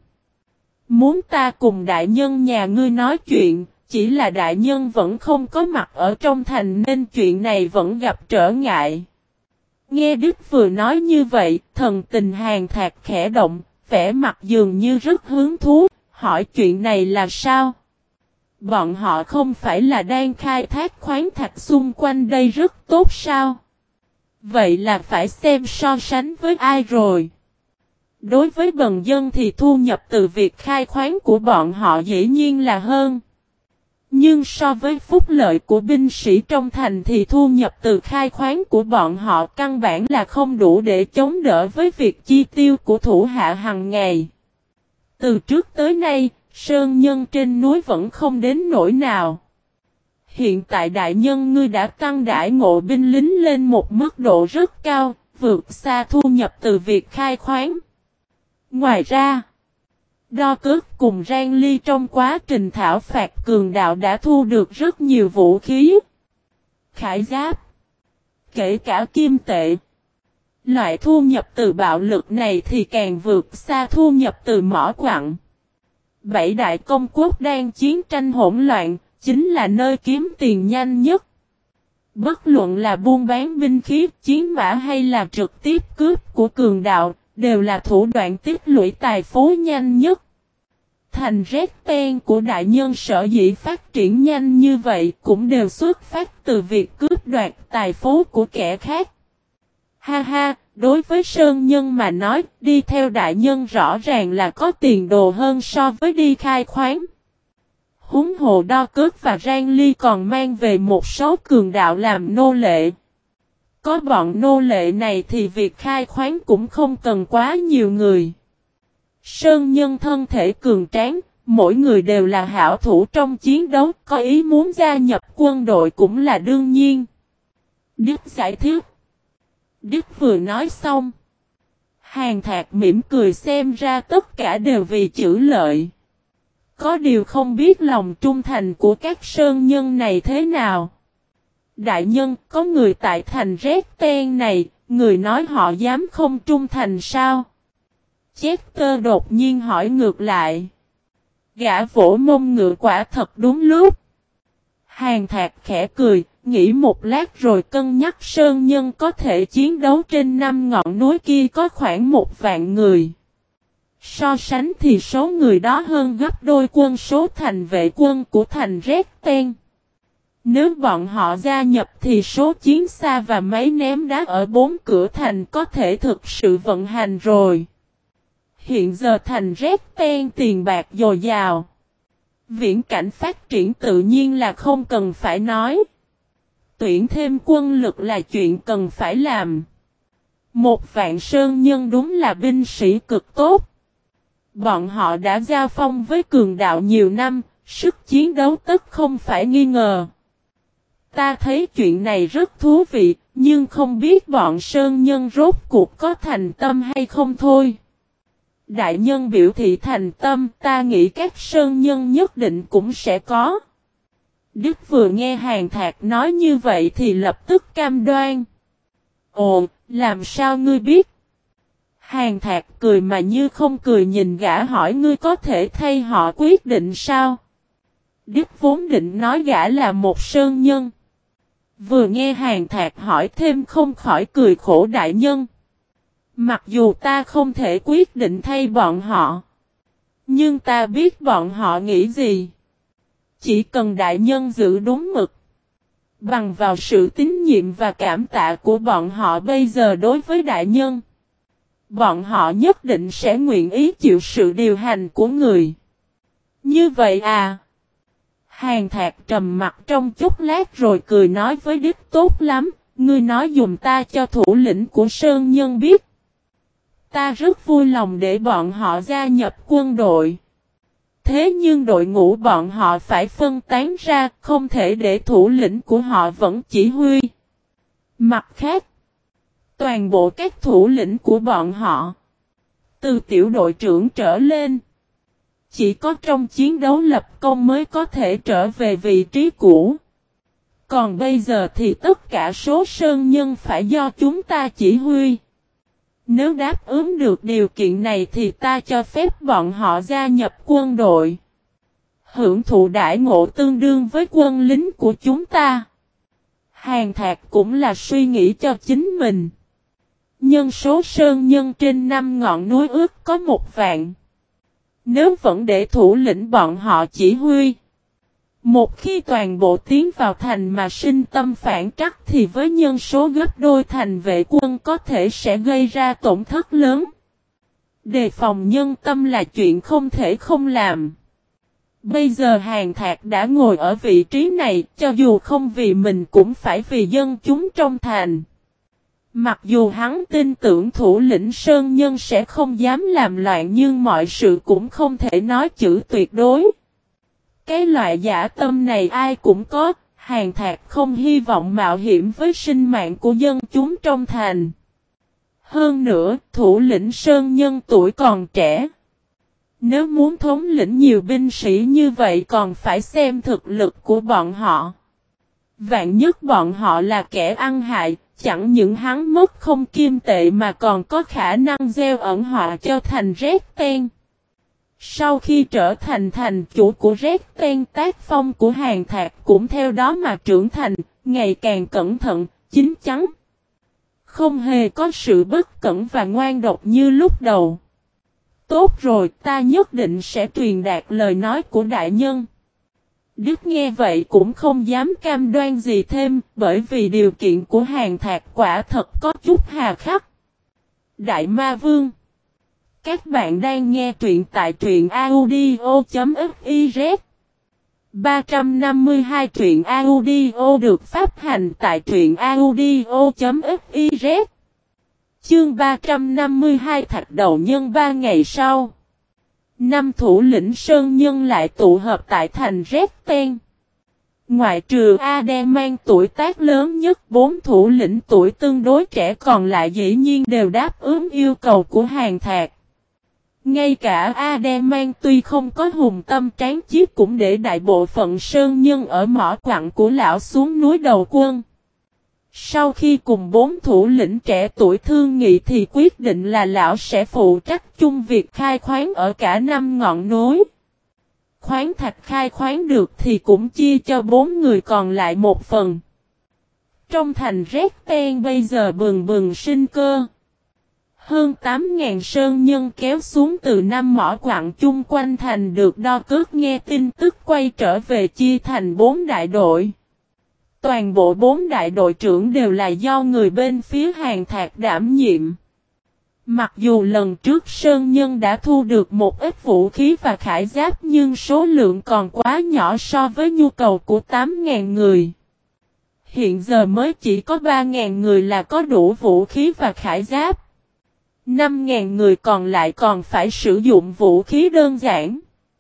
Muốn ta cùng đại nhân nhà ngươi nói chuyện, chỉ là đại nhân vẫn không có mặt ở trong thành nên chuyện này vẫn gặp trở ngại. Nghe Đức vừa nói như vậy, thần tình Hàn Thạc khẽ động, vẻ mặt dường như rất hứng thú, hỏi chuyện này là sao? Bọn họ không phải là đang khai thác khoáng thạch xung quanh đây rất tốt sao? Vậy là phải xem so sánh với ai rồi? Đối với bần dân thì thu nhập từ việc khai khoáng của bọn họ dĩ nhiên là hơn. Nhưng so với phúc lợi của binh sĩ trong thành thì thu nhập từ khai khoáng của bọn họ căn bản là không đủ để chống đỡ với việc chi tiêu của thủ hạ hàng ngày. Từ trước tới nay, sơn nhân trên núi vẫn không đến nỗi nào. Hiện tại đại nhân ngươi đã tăng đãi ngộ binh lính lên một mức độ rất cao, vượt xa thu nhập từ việc khai khoáng. Ngoài ra, Đo cước cùng Rang Ly trong quá trình thảo phạt cường đạo đã thu được rất nhiều vũ khí, khải giáp, kể cả kim tệ. Loại thu nhập từ bạo lực này thì càng vượt xa thu nhập từ mỏ quặng. Bảy đại công quốc đang chiến tranh hỗn loạn, chính là nơi kiếm tiền nhanh nhất. Bất luận là buôn bán binh khí, chiến mã hay là trực tiếp cướp của cường đạo, đều là thủ đoạn tích lũy tài phú nhanh nhất. Thành Rét Ten của đại nhân sở dĩ phát triển nhanh như vậy cũng đều xuất phát từ việc cướp đoạt tài phú của kẻ khác. Ha ha, đối với Sơn Nhân mà nói, đi theo đại nhân rõ ràng là có tiền đồ hơn so với đi khai khoáng. Huống hồ Đo Cước và Rang Ly còn mang về một số cường đạo làm nô lệ. Có bọn nô lệ này thì việc khai khoáng cũng không cần quá nhiều người. Sơn Nhân thân thể cường tráng, mỗi người đều là hảo thủ trong chiến đấu, có ý muốn gia nhập quân đội cũng là đương nhiên. Đức giải thích. Đức vừa nói xong. Hàn Thạc mỉm cười xem ra tất cả đều vì chữ lợi. Có điều không biết lòng trung thành của các Sơn Nhân này thế nào. Đại nhân, có người tại thành Rét Ten này, người nói họ dám không trung thành sao? Chester đột nhiên hỏi ngược lại. Gã vỗ mông ngựa quả thật đúng lúc. Hàn Thạc khẽ cười, nghĩ một lát rồi cân nhắc Sơn Nhân có thể chiến đấu trên 5 ngọn núi kia có khoảng 1.000 người. So sánh thì số người đó hơn gấp đôi quân số thành vệ quân của thành Rét Ten. Nếu bọn họ gia nhập thì số chiến xa và máy ném đá ở 4 cửa thành có thể thực sự vận hành rồi. Hiện giờ thành Rét Ten tiền bạc dồi dào. Viễn cảnh phát triển tự nhiên là không cần phải nói. Tuyển thêm quân lực là chuyện cần phải làm. 1.000 Sơn Nhân đúng là binh sĩ cực tốt. Bọn họ đã giao phong với cường đạo nhiều năm, sức chiến đấu tất không phải nghi ngờ. Ta thấy chuyện này rất thú vị, nhưng không biết bọn Sơn Nhân rốt cuộc có thành tâm hay không thôi. Đại nhân biểu thị thành tâm, ta nghĩ các Sơn Nhân nhất định cũng sẽ có. Đức vừa nghe Hàn Thạc nói như vậy thì lập tức cam đoan. Ồ, làm sao ngươi biết? Hàn Thạc cười mà như không cười nhìn gã hỏi ngươi có thể thay họ quyết định sao? Đức vốn định nói gã là một Sơn Nhân. Vừa nghe Hàn Thạc hỏi thêm không khỏi cười khổ đại nhân. Mặc dù ta không thể quyết định thay bọn họ. Nhưng ta biết bọn họ nghĩ gì. Chỉ cần đại nhân giữ đúng mực. Bằng vào sự tín nhiệm và cảm tạ của bọn họ bây giờ đối với đại nhân. Bọn họ nhất định sẽ nguyện ý chịu sự điều hành của người. Như vậy à? Hàn Thạc trầm mặt trong chốc lát rồi cười nói với Đức tốt lắm. Ngươi nói dùm ta cho thủ lĩnh của Sơn Nhân biết. Ta rất vui lòng để bọn họ gia nhập quân đội. Thế nhưng đội ngũ bọn họ phải phân tán ra, không thể để thủ lĩnh của họ vẫn chỉ huy. Mặt khác, toàn bộ các thủ lĩnh của bọn họ, từ tiểu đội trưởng trở lên, chỉ có trong chiến đấu lập công mới có thể trở về vị trí cũ. Còn bây giờ thì tất cả số Sơn Nhân phải do chúng ta chỉ huy. Nếu đáp ứng được điều kiện này thì ta cho phép bọn họ gia nhập quân đội. Hưởng thụ đãi ngộ tương đương với quân lính của chúng ta. Hàn Thạc cũng là suy nghĩ cho chính mình. Nhân số Sơn Nhân trên 5 ngọn núi ước có 1.000. Nếu vẫn để thủ lĩnh bọn họ chỉ huy. Một khi toàn bộ tiến vào thành mà sinh tâm phản trắc thì với nhân số gấp đôi thành vệ quân có thể sẽ gây ra tổn thất lớn. Đề phòng nhân tâm là chuyện không thể không làm. Bây giờ Hàn Thạc đã ngồi ở vị trí này, cho dù không vì mình cũng phải vì dân chúng trong thành. Mặc dù hắn tin tưởng thủ lĩnh Sơn Nhân sẽ không dám làm loạn nhưng mọi sự cũng không thể nói chữ tuyệt đối. Cái loại giả tâm này ai cũng có, Hàn Thạc không hy vọng mạo hiểm với sinh mạng của dân chúng trong thành. Hơn nữa, thủ lĩnh Sơn Nhân tuổi còn trẻ. Nếu muốn thống lĩnh nhiều binh sĩ như vậy còn phải xem thực lực của bọn họ. Vạn nhất bọn họ là kẻ ăn hại, chẳng những hắn mất không kim tệ mà còn có khả năng gieo ẩn họa cho thành Rét Ten. Sau khi trở thành thành chủ của Rét Ten, tác phong của Hàn Thạc cũng theo đó mà trưởng thành, ngày càng cẩn thận, chín chắn. Không hề có sự bất cẩn và ngoan độc như lúc đầu. tốt rồi, ta nhất định sẽ truyền đạt lời nói của đại nhân. Đức nghe vậy cũng không dám cam đoan gì thêm, bởi vì điều kiện của Hàn Thạc quả thật có chút hà khắc. Đại Ma Vương. Các bạn đang nghe truyện tại truyện audio.fiz. 352 truyện audio được phát hành tại truyện audio.fiz. Chương 352 Thạch Đầu Nhân 3 ngày sau. Năm thủ lĩnh Sơn Nhân lại tụ hợp tại thành Resten. Ngoại trừ Adam mang tuổi tác lớn nhất, 4 thủ lĩnh tuổi tương đối trẻ còn lại dĩ nhiên đều đáp ứng yêu cầu của Hàn Thạc. Ngay cả Adam tuy không có hùng tâm tráng chiếc cũng để đại bộ phận Sơn Nhân ở mỏ quặng của lão xuống núi đầu quân. Sau khi cùng 4 thủ lĩnh trẻ tuổi thương nghị thì quyết định là lão sẽ phụ trách chung việc khai khoáng ở cả 5 ngọn núi. Khoáng thạch khai khoáng được thì cũng chia cho 4 người còn lại một phần. Trong thành Resten bây giờ bừng bừng sinh cơ. Hơn 8.000 Sơn Nhân kéo xuống từ 5 mỏ quặng chung quanh thành được đo cước nghe tin tức quay trở về chia thành 4 đại đội. Toàn bộ 4 đại đội trưởng đều là do người bên phía Hàn Thạc đảm nhiệm. Mặc dù lần trước Sơn Nhân đã thu được một ít vũ khí và khải giáp nhưng số lượng còn quá nhỏ so với nhu cầu của 8.000 người. Hiện giờ mới chỉ có 3.000 người là có đủ vũ khí và khải giáp. 5.000 người còn lại còn phải sử dụng vũ khí đơn giản.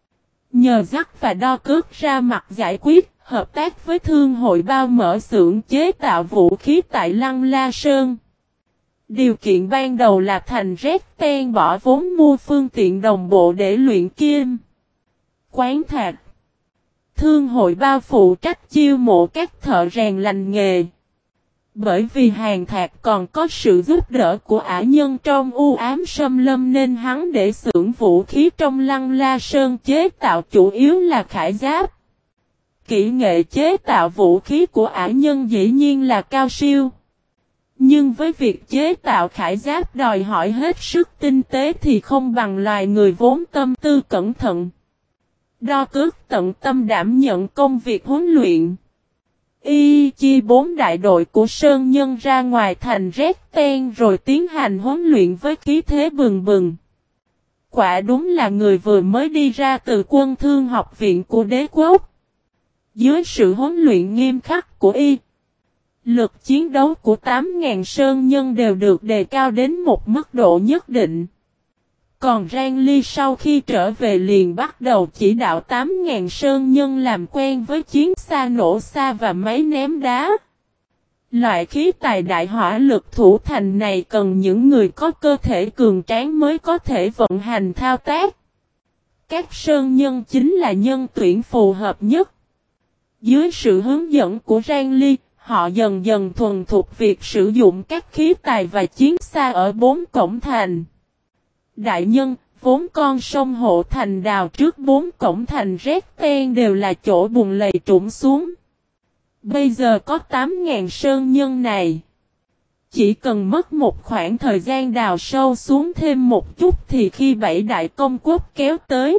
Nhờ dắt và đo cước ra mặt giải quyết, hợp tác với thương hội bao mở xưởng chế tạo vũ khí tại Lăng La Sơn. Điều kiện ban đầu là thành Resten bỏ vốn mua phương tiện đồng bộ để luyện kim, khoáng thạch. Thương hội bao phụ trách chiêu mộ các thợ rèn lành nghề. Bởi vì Hàn Thạc còn có sự giúp đỡ của ả nhân trong u ám xâm lâm nên hắn để xưởng vũ khí trong Lăng La Sơn chế tạo chủ yếu là khải giáp. Kỹ nghệ chế tạo vũ khí của ả nhân dĩ nhiên là cao siêu. Nhưng với việc chế tạo khải giáp đòi hỏi hết sức tinh tế thì không bằng loài người vốn tâm tư cẩn thận. Đo cước tận tâm đảm nhận công việc huấn luyện. Chia 4 đại đội của Sơn Nhân ra ngoài thành Resten rồi tiến hành huấn luyện với khí thế bừng bừng. Quả đúng là người vừa mới đi ra từ quân thương học viện của đế quốc. Dưới sự huấn luyện nghiêm khắc của lực chiến đấu của 8.000 Sơn Nhân đều được đề cao đến một mức độ nhất định. Còn Rang Ly sau khi trở về liền bắt đầu chỉ đạo 8.000 Sơn Nhân làm quen với chiến xa nổ xa và máy ném đá. Loại khí tài đại hỏa lực thủ thành này cần những người có cơ thể cường tráng mới có thể vận hành thao tác. Các Sơn Nhân chính là nhân tuyển phù hợp nhất. Dưới sự hướng dẫn của Rang Ly, họ dần dần thuần thục việc sử dụng các khí tài và chiến xa ở 4 cổng thành. Đại nhân, vốn con sông hộ thành đào trước 4 cổng thành Resten đều là chỗ bùn lầy trũng xuống. Bây giờ có 8.000 Sơn Nhân này. Chỉ cần mất một khoảng thời gian đào sâu xuống thêm một chút thì khi 7 đại công quốc kéo tới,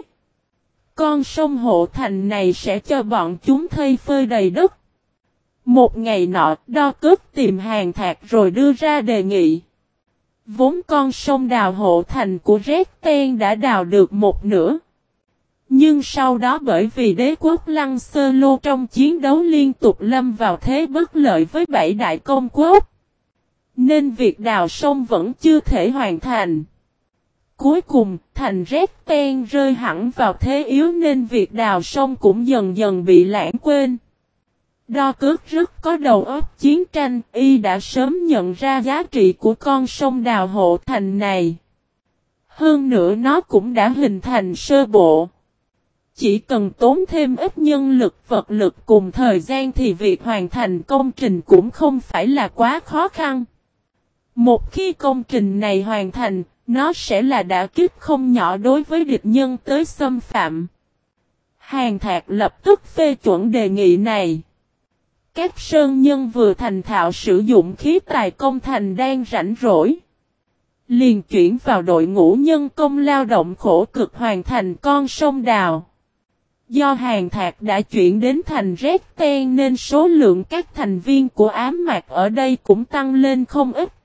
con sông hộ thành này sẽ cho bọn chúng thây phơi đầy đất. Một ngày nọ, đo cước tìm Hàn Thạc rồi đưa ra đề nghị. Vốn con sông đào hộ thành của Resten đã đào được một nửa. Nhưng sau đó bởi vì đế quốc Lăng Sơ Lô trong chiến đấu liên tục lâm vào thế bất lợi với 7 đại công quốc, nên việc đào sông vẫn chưa thể hoàn thành. Cuối cùng, thành Resten rơi hẳn vào thế yếu nên việc đào sông cũng dần dần bị lãng quên. Đo cước rất có đầu óc chiến tranh, đã sớm nhận ra giá trị của con sông đào hộ thành này. Hơn nữa nó cũng đã hình thành sơ bộ. Chỉ cần tốn thêm ít nhân lực vật lực cùng thời gian thì việc hoàn thành công trình cũng không phải là quá khó khăn. Một khi công trình này hoàn thành, nó sẽ là đả kích không nhỏ đối với địch nhân tới xâm phạm. Hàn Thạc lập tức phê chuẩn đề nghị này. Các Sơn Nhân vừa thành thạo sử dụng khí tài công thành đang rảnh rỗi. liền chuyển vào đội ngũ nhân công lao động khổ cực hoàn thành con sông Đào. Do hàng thạc đã chuyển đến thành Red Ten nên số lượng các thành viên của ám mạc ở đây cũng tăng lên không ít.